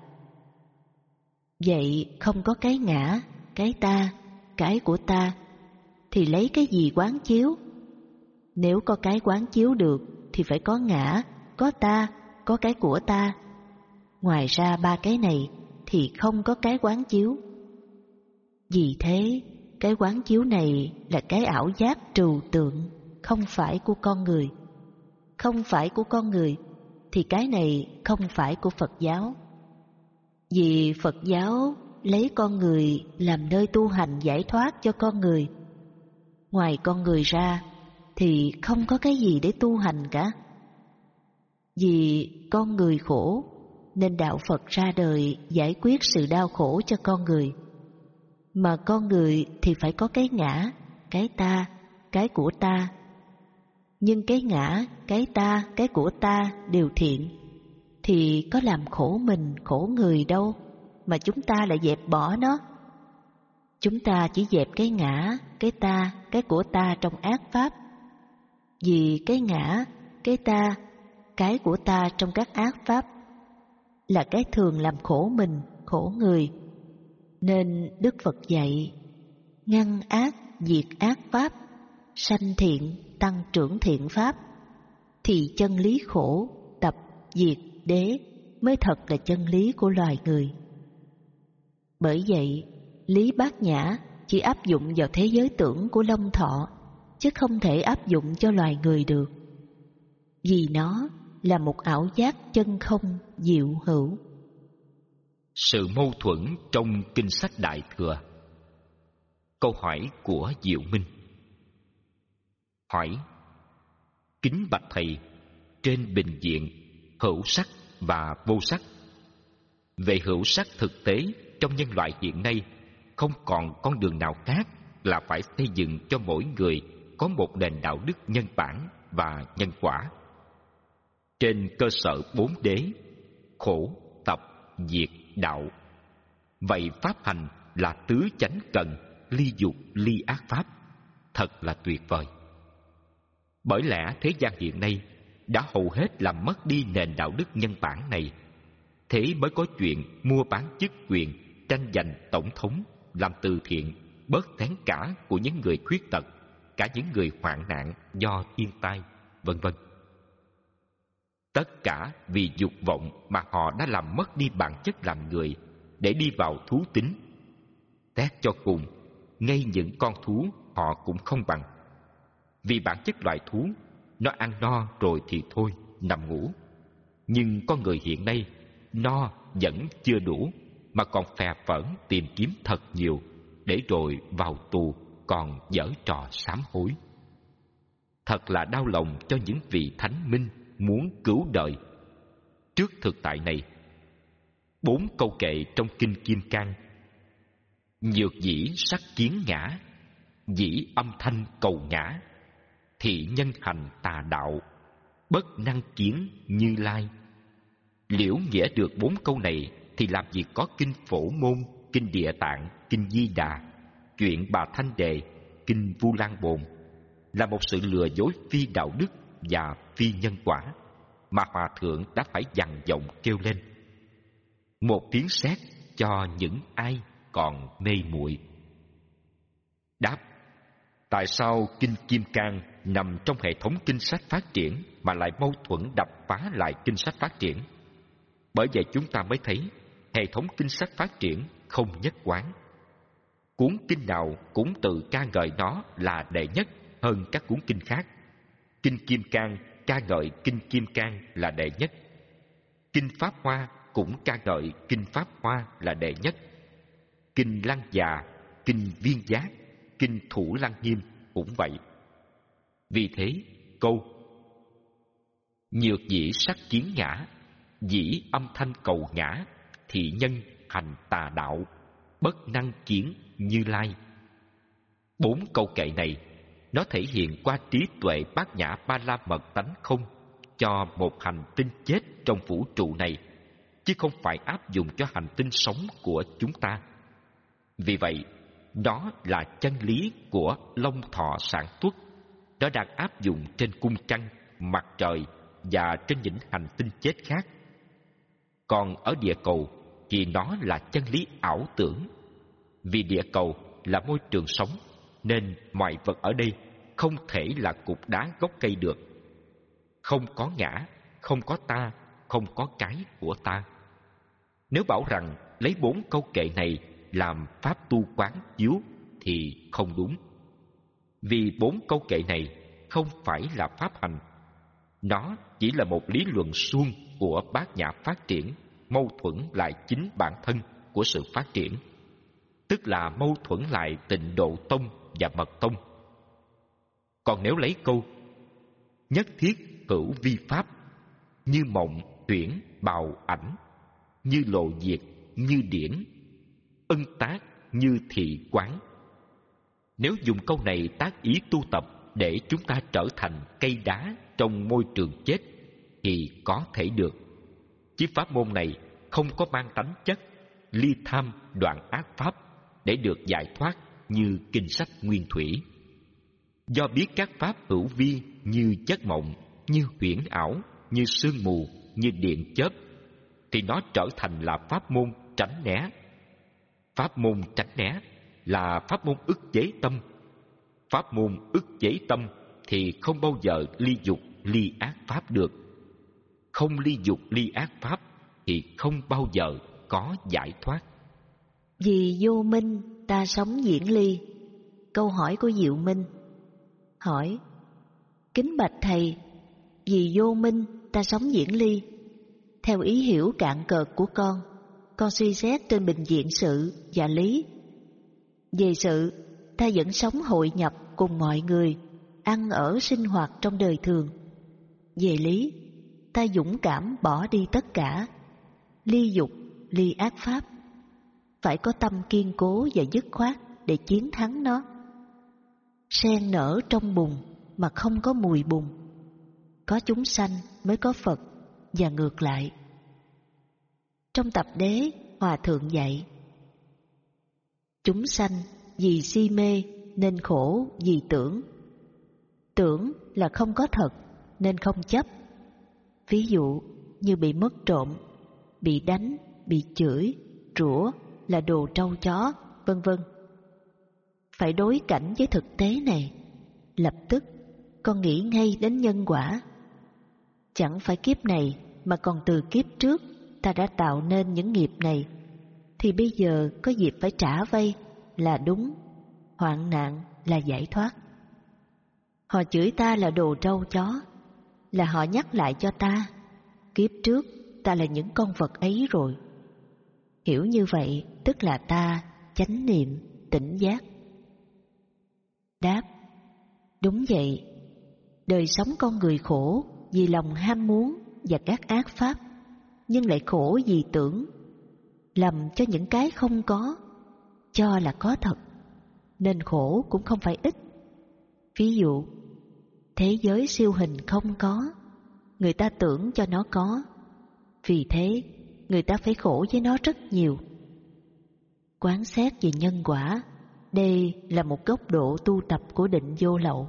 Vậy không có cái ngã, cái ta, cái của ta, thì lấy cái gì quán chiếu? Nếu có cái quán chiếu được thì phải có ngã, có ta, có cái của ta. Ngoài ra ba cái này thì không có cái quán chiếu. Vì thế, cái quán chiếu này là cái ảo giác trừu tượng, không phải của con người. Không phải của con người thì cái này không phải của Phật giáo. Vì Phật giáo lấy con người làm nơi tu hành giải thoát cho con người. Ngoài con người ra thì không có cái gì để tu hành cả. Vì con người khổ nên đạo Phật ra đời giải quyết sự đau khổ cho con người. Mà con người thì phải có cái ngã, cái ta, cái của ta. Nhưng cái ngã, cái ta, cái của ta đều thiện, thì có làm khổ mình, khổ người đâu mà chúng ta lại dẹp bỏ nó. Chúng ta chỉ dẹp cái ngã, cái ta, cái của ta trong ác pháp. Vì cái ngã, cái ta, cái của ta trong các ác pháp là cái thường làm khổ mình, khổ người. Nên Đức Phật dạy, ngăn ác, diệt ác pháp, sanh thiện, tăng trưởng thiện pháp, thì chân lý khổ, tập, diệt, đế mới thật là chân lý của loài người. Bởi vậy, lý bát nhã chỉ áp dụng vào thế giới tưởng của Long Thọ, chứ không thể áp dụng cho loài người được. Vì nó là một ảo giác chân không diệu hữu. Sự mâu thuẫn trong kinh sách Đại Thừa. Câu hỏi của Diệu Minh. Hỏi: kính bạch thầy, trên bình diện hữu sắc và vô sắc. Về hữu sắc thực tế trong nhân loại hiện nay, không còn con đường nào khác là phải xây dựng cho mỗi người có một nền đạo đức nhân bản và nhân quả. Trên cơ sở bốn đế, khổ, tập, diệt, đạo. Vậy pháp hành là tứ chánh cần, ly dục, ly ác pháp. Thật là tuyệt vời. Bởi lẽ thế gian hiện nay đã hầu hết làm mất đi nền đạo đức nhân bản này. Thế mới có chuyện mua bán chức quyền, tranh giành tổng thống, làm từ thiện, bớt thén cả của những người khuyết tật, cả những người hoạn nạn do thiên tai, vân vân. Tất cả vì dục vọng mà họ đã làm mất đi bản chất làm người để đi vào thú tính. Xét cho cùng, ngay những con thú họ cũng không bằng. Vì bản chất loài thú, nó ăn no rồi thì thôi, nằm ngủ. Nhưng con người hiện nay, no vẫn chưa đủ, mà còn phè phỡn tìm kiếm thật nhiều, để rồi vào tù còn giở trò sám hối. Thật là đau lòng cho những vị thánh minh muốn cứu đời. Trước thực tại này, bốn câu kệ trong Kinh Kim Cang: nhược dĩ sắc kiến ngã, dĩ âm thanh cầu ngã, thị nhân hành tà đạo, bất năng kiến Như Lai. Liễu nghĩa được bốn câu này thì làm gì có Kinh Phổ Môn, Kinh Địa Tạng, Kinh Di Đà, chuyện Bà Thanh Đề, Kinh Vu Lan Bồn, là một sự lừa dối phi đạo đức và phi nhân quả mà Hòa Thượng đã phải dằn giọng kêu lên. Một tiếng sét cho những ai còn mê muội. Đáp: tại sao Kinh Kim Cang nằm trong hệ thống kinh sách phát triển mà lại mâu thuẫn đập phá lại kinh sách phát triển? Bởi vậy chúng ta mới thấy hệ thống kinh sách phát triển không nhất quán. Cuốn kinh nào cũng tự ca ngợi nó là đệ nhất hơn các cuốn kinh khác. Kinh Kim Cang ca ngợi Kinh Kim Cang là đệ nhất. Kinh Pháp Hoa cũng ca ngợi Kinh Pháp Hoa là đệ nhất. Kinh Lăng Già, Kinh Viên Giác, Kinh Thủ Lăng Nghiêm cũng vậy. Vì thế, câu nhược dĩ sắc kiến ngã, dĩ âm thanh cầu ngã, thị nhân hành tà đạo, bất năng kiến Như Lai. Bốn câu kệ này, nó thể hiện qua trí tuệ bát nhã ba la mật tánh không cho một hành tinh chết trong vũ trụ này, chứ không phải áp dụng cho hành tinh sống của chúng ta. Vì vậy, đó là chân lý của Long Thọ sản xuất. Nó đang áp dụng trên cung trăng, mặt trời, và trên những hành tinh chết khác. Còn ở địa cầu thì nó là chân lý ảo tưởng. Vì địa cầu là môi trường sống, nên mọi vật ở đây không thể là cục đá gốc cây được. Không có ngã, không có ta, không có cái của ta. Nếu bảo rằng lấy bốn câu kệ này làm pháp tu quán chiếu thì không đúng. Vì bốn câu kệ này không phải là pháp hành. Nó chỉ là một lý luận suông của bát nhã phát triển, mâu thuẫn lại chính bản thân của sự phát triển, tức là mâu thuẫn lại Tịnh Độ Tông và Mật Tông. Còn nếu lấy câu nhất thiết hữu vi pháp, như mộng huyễn bào ảnh, như lộ diệt như điển, ân tác như thị quán, nếu dùng câu này tác ý tu tập để chúng ta trở thành cây đá trong môi trường chết thì có thể được. Chứ pháp môn này không có mang tánh chất ly tham đoạn ác pháp để được giải thoát như kinh sách Nguyên Thủy. Do biết các pháp hữu vi như giấc mộng, như huyễn ảo, như sương mù, như điện chớp, thì nó trở thành là pháp môn tránh né. Pháp môn tránh né là pháp môn ức chế tâm. Pháp môn ức chế tâm thì không bao giờ ly dục ly ác pháp được. Không ly dục ly ác pháp thì không bao giờ có giải thoát. Vì vô minh ta sống diễn ly. Câu hỏi của Diệu Minh. Hỏi: kính bạch thầy, vì vô minh ta sống diễn ly. Theo ý hiểu cạn cợt của con, con suy xét trên bình diện sự và lý. Về sự, ta vẫn sống hội nhập cùng mọi người, ăn ở sinh hoạt trong đời thường. Về lý, ta dũng cảm bỏ đi tất cả, ly dục, ly ác pháp. Phải có tâm kiên cố và dứt khoát để chiến thắng nó. Sen nở trong bùn mà không có mùi bùn. Có chúng sanh mới có Phật và ngược lại. Trong tập đế, Hòa Thượng dạy: chúng sanh vì si mê nên khổ vì tưởng. Tưởng là không có thật nên không chấp. Ví dụ như bị mất trộm, bị đánh, bị chửi, rủa là đồ trâu chó, vân vân. Phải đối cảnh với thực tế này, lập tức con nghĩ ngay đến nhân quả. Chẳng phải kiếp này mà còn từ kiếp trước ta đã tạo nên những nghiệp này, thì bây giờ có dịp phải trả vay là đúng, hoạn nạn là giải thoát. Họ chửi ta là đồ trâu chó, là họ nhắc lại cho ta kiếp trước ta là những con vật ấy rồi. Hiểu như vậy tức là ta chánh niệm, tỉnh giác. Đáp: đúng vậy. Đời sống con người khổ vì lòng ham muốn và các ác pháp, nhưng lại khổ vì tưởng, lầm cho những cái không có, cho là có thật, nên khổ cũng không phải ít. Ví dụ, thế giới siêu hình không có, người ta tưởng cho nó có, vì thế người ta phải khổ với nó rất nhiều. Quán xét về nhân quả, đây là một góc độ tu tập của định vô lậu.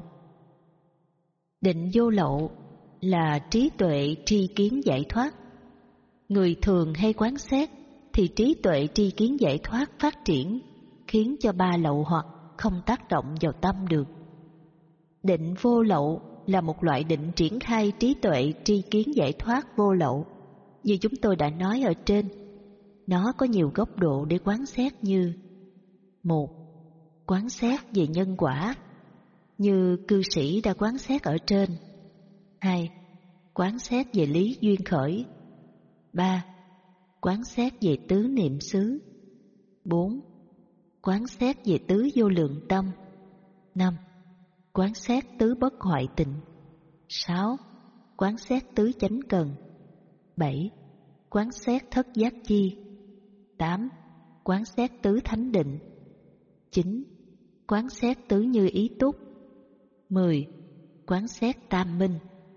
Định vô lậu là trí tuệ tri kiến giải thoát. Người thường hay quán xét thì trí tuệ tri kiến giải thoát phát triển, khiến cho ba lậu hoặc không tác động vào tâm được. Định vô lậu là một loại định triển khai trí tuệ tri kiến giải thoát vô lậu. Như chúng tôi đã nói ở trên, nó có nhiều góc độ để quán xét như: một, quán xét về nhân quả, như cư sĩ đã quán xét ở trên. Hai, quán xét về lý duyên khởi. Ba, quán xét về tứ niệm xứ. Bốn, quán xét về tứ vô lượng tâm. Năm, quán xét tứ bất hoại tịnh. Sáu, quán xét tứ chánh cần. Bảy, quán xét thất giác chi. Tám, quán xét tứ thánh định. Chín, quán xét tứ như ý túc. Mười, quán xét tam minh.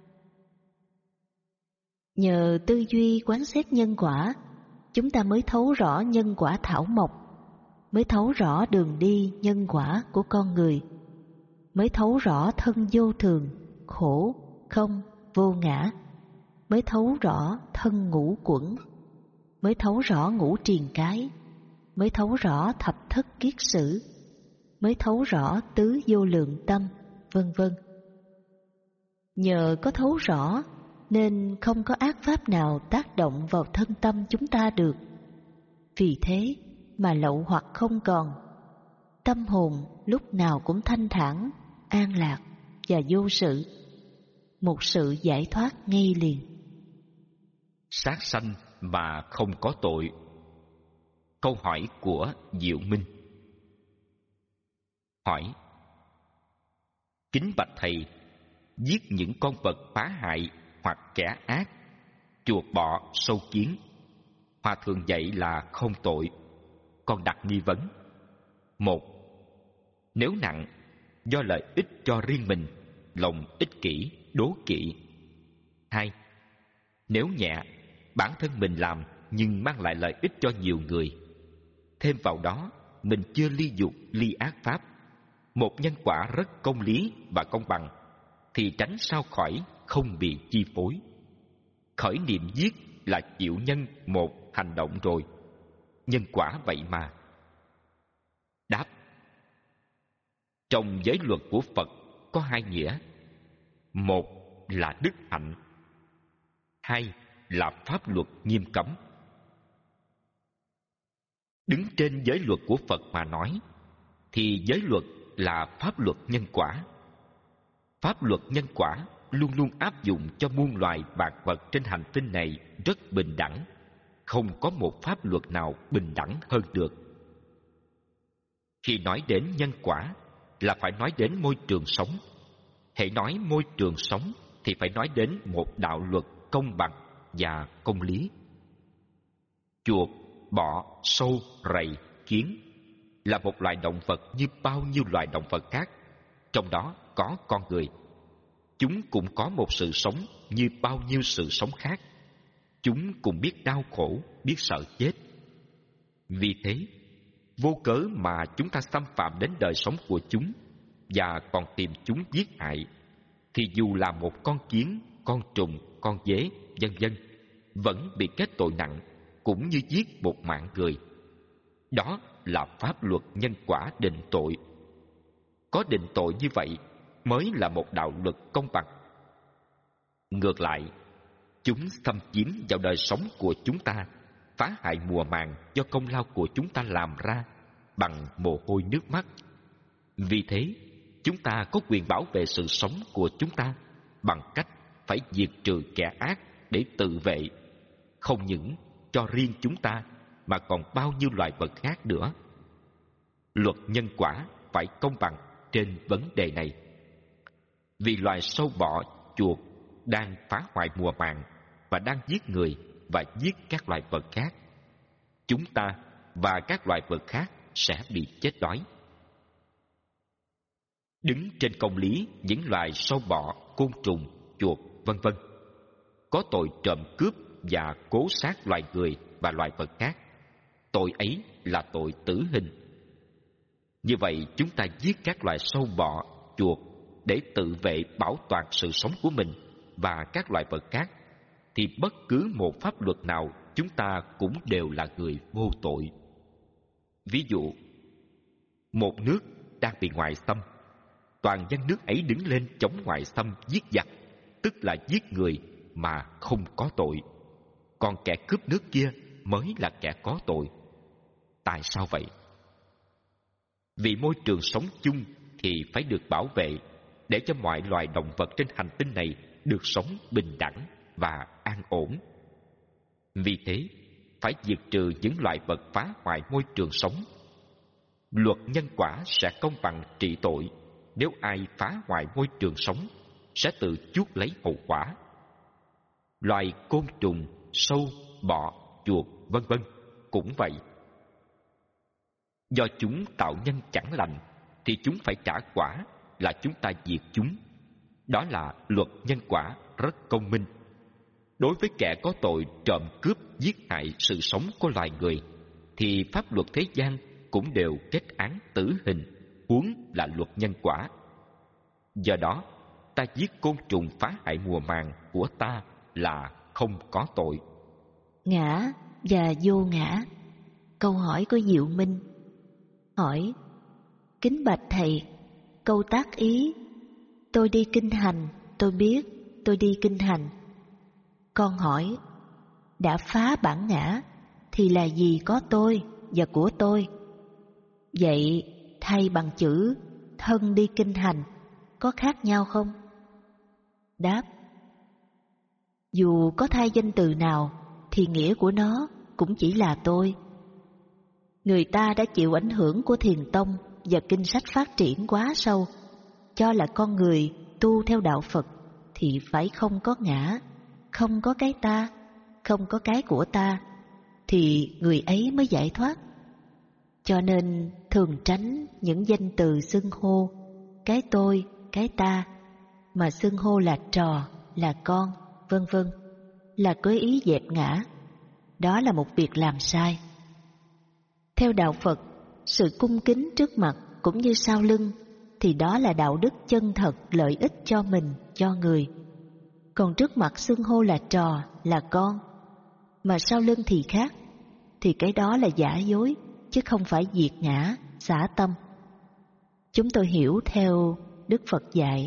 Nhờ tư duy quán xét nhân quả, chúng ta mới thấu rõ nhân quả thảo mộc, mới thấu rõ đường đi nhân quả của con người, mới thấu rõ thân vô thường, khổ, không, vô ngã, mới thấu rõ thân ngũ quẩn, mới thấu rõ ngũ triền cái, mới thấu rõ thập thất kiết sử, mới thấu rõ tứ vô lượng tâm, vân vân. Nhờ có thấu rõ nên không có ác pháp nào tác động vào thân tâm chúng ta được. Vì thế mà lậu hoặc không còn, tâm hồn lúc nào cũng thanh thản, an lạc và vô sự, một sự giải thoát ngay liền. Sát sanh mà không có tội. Câu hỏi của Diệu Minh. Hỏi: kính bạch thầy, giết những con vật phá hại hoặc kẻ ác, chuột bọ, sâu kiến, Hòa thượng dạy là không tội. Con đặt nghi vấn. Một, nếu nặng, do lợi ích cho riêng mình, lòng ích kỷ, đố kỵ. Hai, nếu nhẹ, bản thân mình làm nhưng mang lại lợi ích cho nhiều người. Thêm vào đó, mình chưa ly dục, ly ác pháp, một nhân quả rất công lý và công bằng, thì tránh sao khỏi không bị chi phối. Khởi niệm giết là chịu nhân một hành động rồi. Nhân quả vậy mà. Đáp: trong giới luật của Phật có hai nghĩa. Một là đức hạnh, hai là pháp luật nghiêm cấm. Đứng trên giới luật của Phật mà nói, thì giới luật là pháp luật nhân quả. Pháp luật nhân quả luôn luôn áp dụng cho muôn loài vạn vật trên hành tinh này rất bình đẳng, không có một pháp luật nào bình đẳng hơn được. Khi nói đến nhân quả là phải nói đến môi trường sống. Hễ nói môi trường sống thì phải nói đến một đạo luật công bằng và công lý. Chuột, bọ, sâu, rầy, kiến là một loài động vật như bao nhiêu loài động vật khác, trong đó có con người. Chúng cũng có một sự sống như bao nhiêu sự sống khác. Chúng cũng biết đau khổ, biết sợ chết. Vì thế, vô cớ mà chúng ta xâm phạm đến đời sống của chúng và còn tìm chúng giết hại, thì dù là một con kiến, con trùng, con dế, vân vân, vẫn bị kết tội nặng, cũng như giết một mạng người. Đó là pháp luật nhân quả định tội. Có định tội như vậy mới là một đạo luật công bằng. Ngược lại, chúng xâm chiếm vào đời sống của chúng ta, phá hại mùa màng do công lao của chúng ta làm ra bằng mồ hôi nước mắt. Vì thế, chúng ta có quyền bảo vệ sự sống của chúng ta bằng cách phải diệt trừ kẻ ác để tự vệ, không những cho riêng chúng ta mà còn bao nhiêu loài vật khác nữa. Luật nhân quả phải công bằng trên vấn đề này. Vì loài sâu bọ, chuột đang phá hoại mùa màng và đang giết người và giết các loài vật khác, chúng ta và các loài vật khác sẽ bị chết đói. Đứng trên công lý những loài sâu bọ, côn trùng, chuột, vân vân có tội trộm cướp và cố sát loài người và loài vật khác, tội ấy là tội tử hình. Như vậy, chúng ta giết các loài sâu bọ, chuột để tự vệ bảo toàn sự sống của mình và các loài vật khác, thì bất cứ một pháp luật nào chúng ta cũng đều là người vô tội. Ví dụ, một nước đang bị ngoại xâm, toàn dân nước ấy đứng lên chống ngoại xâm giết giặc, tức là giết người mà không có tội, còn kẻ cướp nước kia mới là kẻ có tội. Tại sao vậy? Vì môi trường sống chung thì phải được bảo vệ để cho mọi loài động vật trên hành tinh này được sống bình đẳng và an ổn. Vì thế, phải diệt trừ những loài vật phá hoại môi trường sống. Luật nhân quả sẽ công bằng trị tội. Nếu ai phá hoại môi trường sống, sẽ tự chuốc lấy hậu quả. Loài côn trùng, sâu, bọ, chuột, vân vân cũng vậy. Do chúng tạo nhân chẳng lành, thì chúng phải trả quả là chúng ta diệt chúng. Đó là luật nhân quả rất công minh. Đối với kẻ có tội trộm cướp giết hại sự sống của loài người, thì pháp luật thế gian cũng đều kết án tử hình, huống là luật nhân quả. Do đó, ta giết côn trùng phá hại mùa màng của ta là không có tội. Ngã và vô ngã. Câu hỏi của Diệu Minh. Hỏi: kính bạch thầy, câu tác ý tôi đi kinh hành, tôi biết tôi đi kinh hành. Con hỏi: đã phá bản ngã thì là gì có tôi và của tôi? Vậy thay bằng chữ thân đi kinh hành có khác nhau không? Đáp: dù có thay danh từ nào thì nghĩa của nó cũng chỉ là tôi. Người ta đã chịu ảnh hưởng của Thiền tông và kinh sách phát triển quá sâu, cho là con người tu theo đạo Phật thì phải không có ngã, không có cái ta, không có cái của ta, thì người ấy mới giải thoát. Cho nên thường tránh những danh từ xưng hô cái tôi, cái ta, mà xưng hô là trò, là con, vân vân, là có ý dẹp ngã. Đó là một việc làm sai. Theo đạo Phật, sự cung kính trước mặt cũng như sau lưng thì đó là đạo đức chân thật, lợi ích cho mình, cho người. Còn trước mặt xưng hô là trò, là con, mà sau lưng thì khác, thì cái đó là giả dối, chứ không phải diệt ngã, xả tâm. Chúng tôi hiểu theo Đức Phật dạy: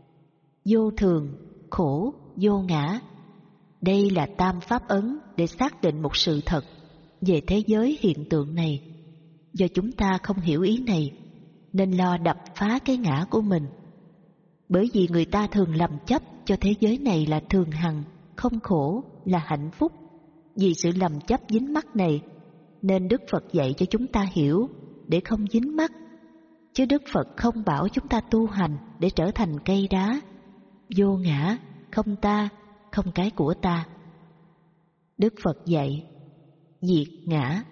vô thường, khổ, vô ngã. Đây là tam pháp ấn để xác định một sự thật về thế giới hiện tượng này. Do chúng ta không hiểu ý này nên lo đập phá cái ngã của mình. Bởi vì người ta thường lầm chấp cho thế giới này là thường hằng, không khổ, là hạnh phúc. Vì sự lầm chấp dính mắc này nên Đức Phật dạy cho chúng ta hiểu để không dính mắc. Chứ Đức Phật không bảo chúng ta tu hành để trở thành cây đá, vô ngã, không ta, không cái của ta. Đức Phật dạy diệt ngã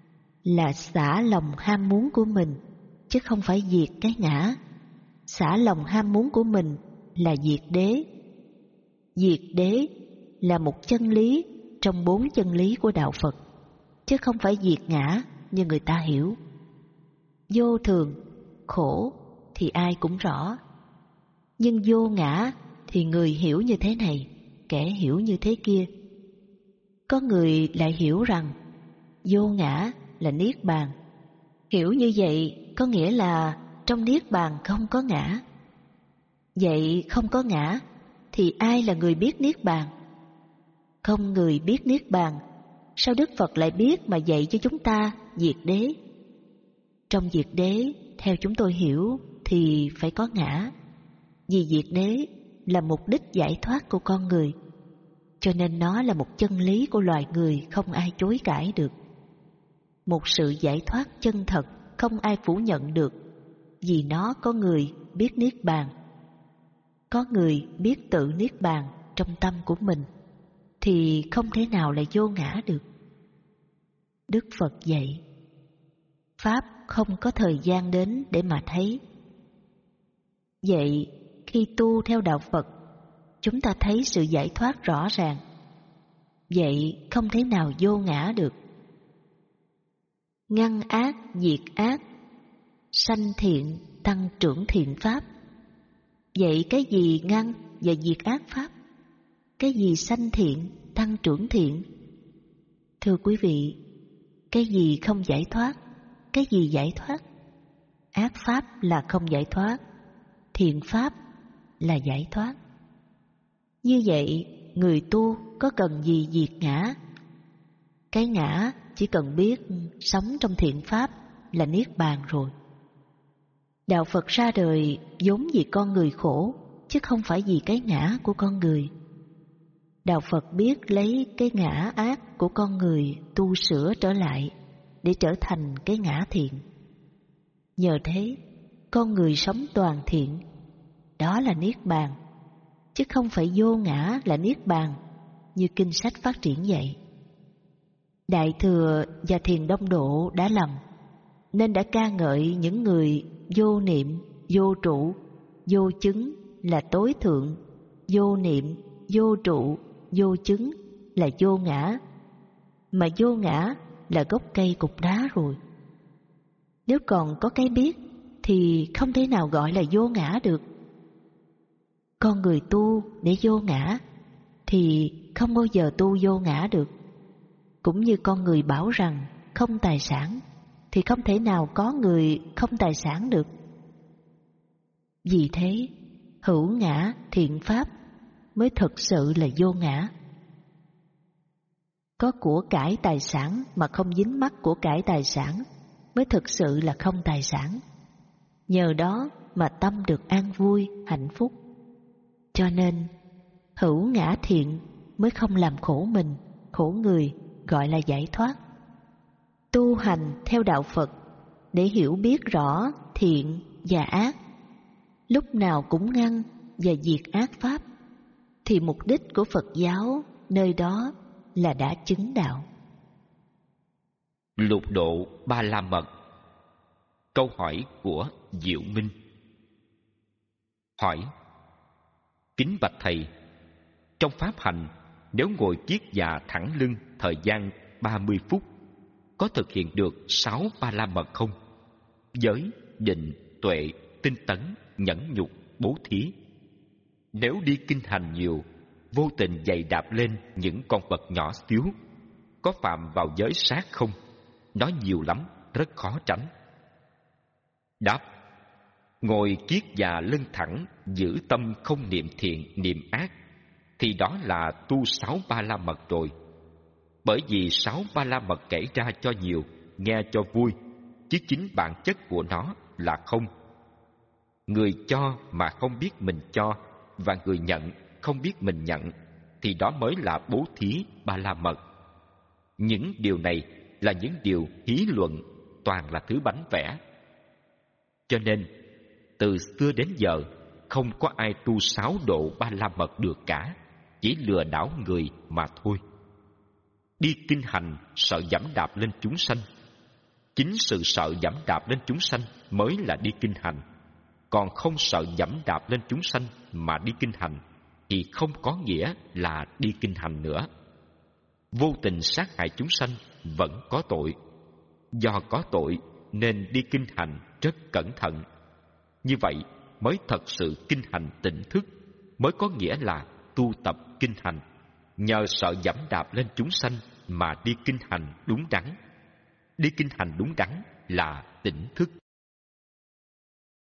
là xả lòng ham muốn của mình, chứ không phải diệt cái ngã. Xả lòng ham muốn của mình là diệt đế. Diệt đế là một chân lý trong bốn chân lý của đạo Phật, chứ không phải diệt ngã như người ta hiểu. Vô thường, khổ thì ai cũng rõ, nhưng vô ngã thì người hiểu như thế này, kẻ hiểu như thế kia. Có người lại hiểu rằng vô ngã là niết bàn. Hiểu như vậy có nghĩa là trong niết bàn không có ngã. Vậy không có ngã thì ai là người biết niết bàn? Không người biết niết bàn, sao Đức Phật lại biết mà dạy cho chúng ta diệt đế? Trong diệt đế, theo chúng tôi hiểu thì phải có ngã. Vì diệt đế là mục đích giải thoát của con người, cho nên nó là một chân lý của loài người không ai chối cãi được. Một sự giải thoát chân thật không ai phủ nhận được, vì nó có người biết niết bàn. Có người biết tự niết bàn trong tâm của mình thì không thể nào là vô ngã được. Đức Phật dạy pháp không có thời gian đến để mà thấy. Vậy khi tu theo đạo Phật, chúng ta thấy sự giải thoát rõ ràng. Vậy không thể nào vô ngã được. Ngăn ác diệt ác, sanh thiện tăng trưởng thiện pháp. Vậy cái gì ngăn và diệt ác pháp? Cái gì sanh thiện tăng trưởng thiện? Thưa quý vị, cái gì không giải thoát, cái gì giải thoát? Ác pháp là không giải thoát, thiện pháp là giải thoát. Như vậy, người tu có cần gì diệt ngã? Cái ngã chỉ cần biết sống trong thiện pháp là niết bàn rồi. Đạo Phật ra đời vốn vì con người khổ, chứ không phải vì cái ngã của con người. Đạo Phật biết lấy cái ngã ác của con người tu sửa trở lại để trở thành cái ngã thiện. Nhờ thế, con người sống toàn thiện, đó là niết bàn, chứ không phải vô ngã là niết bàn như kinh sách phát triển dạy. Đại Thừa và Thiền Đông Độ đã lầm, nên đã ca ngợi những người vô niệm, vô trụ, vô chứng là tối thượng, vô niệm, vô trụ, vô chứng là vô ngã, mà vô ngã là gốc cây cục đá rồi. Nếu còn có cái biết thì không thể nào gọi là vô ngã được. Con người tu để vô ngã thì không bao giờ tu vô ngã được. Cũng như con người bảo rằng không tài sản, thì không thể nào có người không tài sản được. Vì thế, hữu ngã thiện pháp mới thực sự là vô ngã. Có của cải tài sản mà không dính mắc của cải tài sản mới thực sự là không tài sản. Nhờ đó mà tâm được an vui, hạnh phúc. Cho nên, hữu ngã thiện mới không làm khổ mình, khổ người, gọi là giải thoát. Tu hành theo đạo Phật để hiểu biết rõ thiện và ác, lúc nào cũng ngăn và diệt ác pháp, thì mục đích của Phật giáo nơi đó là đã chứng đạo. Lục độ Ba La Mật. Câu hỏi của Diệu Minh. Hỏi: Kính bạch thầy, trong pháp hành, nếu ngồi kiết già thẳng lưng thời gian ba mươi phút, có thực hiện được sáu Ba La Mật không? Giới, định, tuệ, tinh tấn, nhẫn nhục, bố thí. Nếu đi kinh hành nhiều, vô tình giày đạp lên những con vật nhỏ xíu, có phạm vào giới sát không? Nói nhiều lắm, rất khó tránh. Đáp: Ngồi kiết già lưng thẳng, giữ tâm không niệm thiện, niệm ác, thì đó là tu sáu Ba La Mật rồi. Bởi vì sáu Ba La Mật kể ra cho nhiều, nghe cho vui, chứ chính bản chất của nó là không. Người cho mà không biết mình cho, và người nhận không biết mình nhận, thì đó mới là bố thí Ba La Mật. Những điều này là những điều hí luận, toàn là thứ bánh vẽ. Cho nên, từ xưa đến giờ, không có ai tu sáu độ Ba La Mật được cả, chỉ lừa đảo người mà thôi. Đi kinh hành sợ giẫm đạp lên chúng sanh. Chính sự sợ giẫm đạp lên chúng sanh mới là đi kinh hành. Còn không sợ giẫm đạp lên chúng sanh mà đi kinh hành, thì không có nghĩa là đi kinh hành nữa. Vô tình sát hại chúng sanh vẫn có tội. Do có tội nên đi kinh hành rất cẩn thận. Như vậy mới thật sự kinh hành tỉnh thức, mới có nghĩa là tu tập kinh hành. Nhờ sợ giẫm đạp lên chúng sanh mà đi kinh hành đúng đắn. Đi kinh hành đúng đắn là tỉnh thức.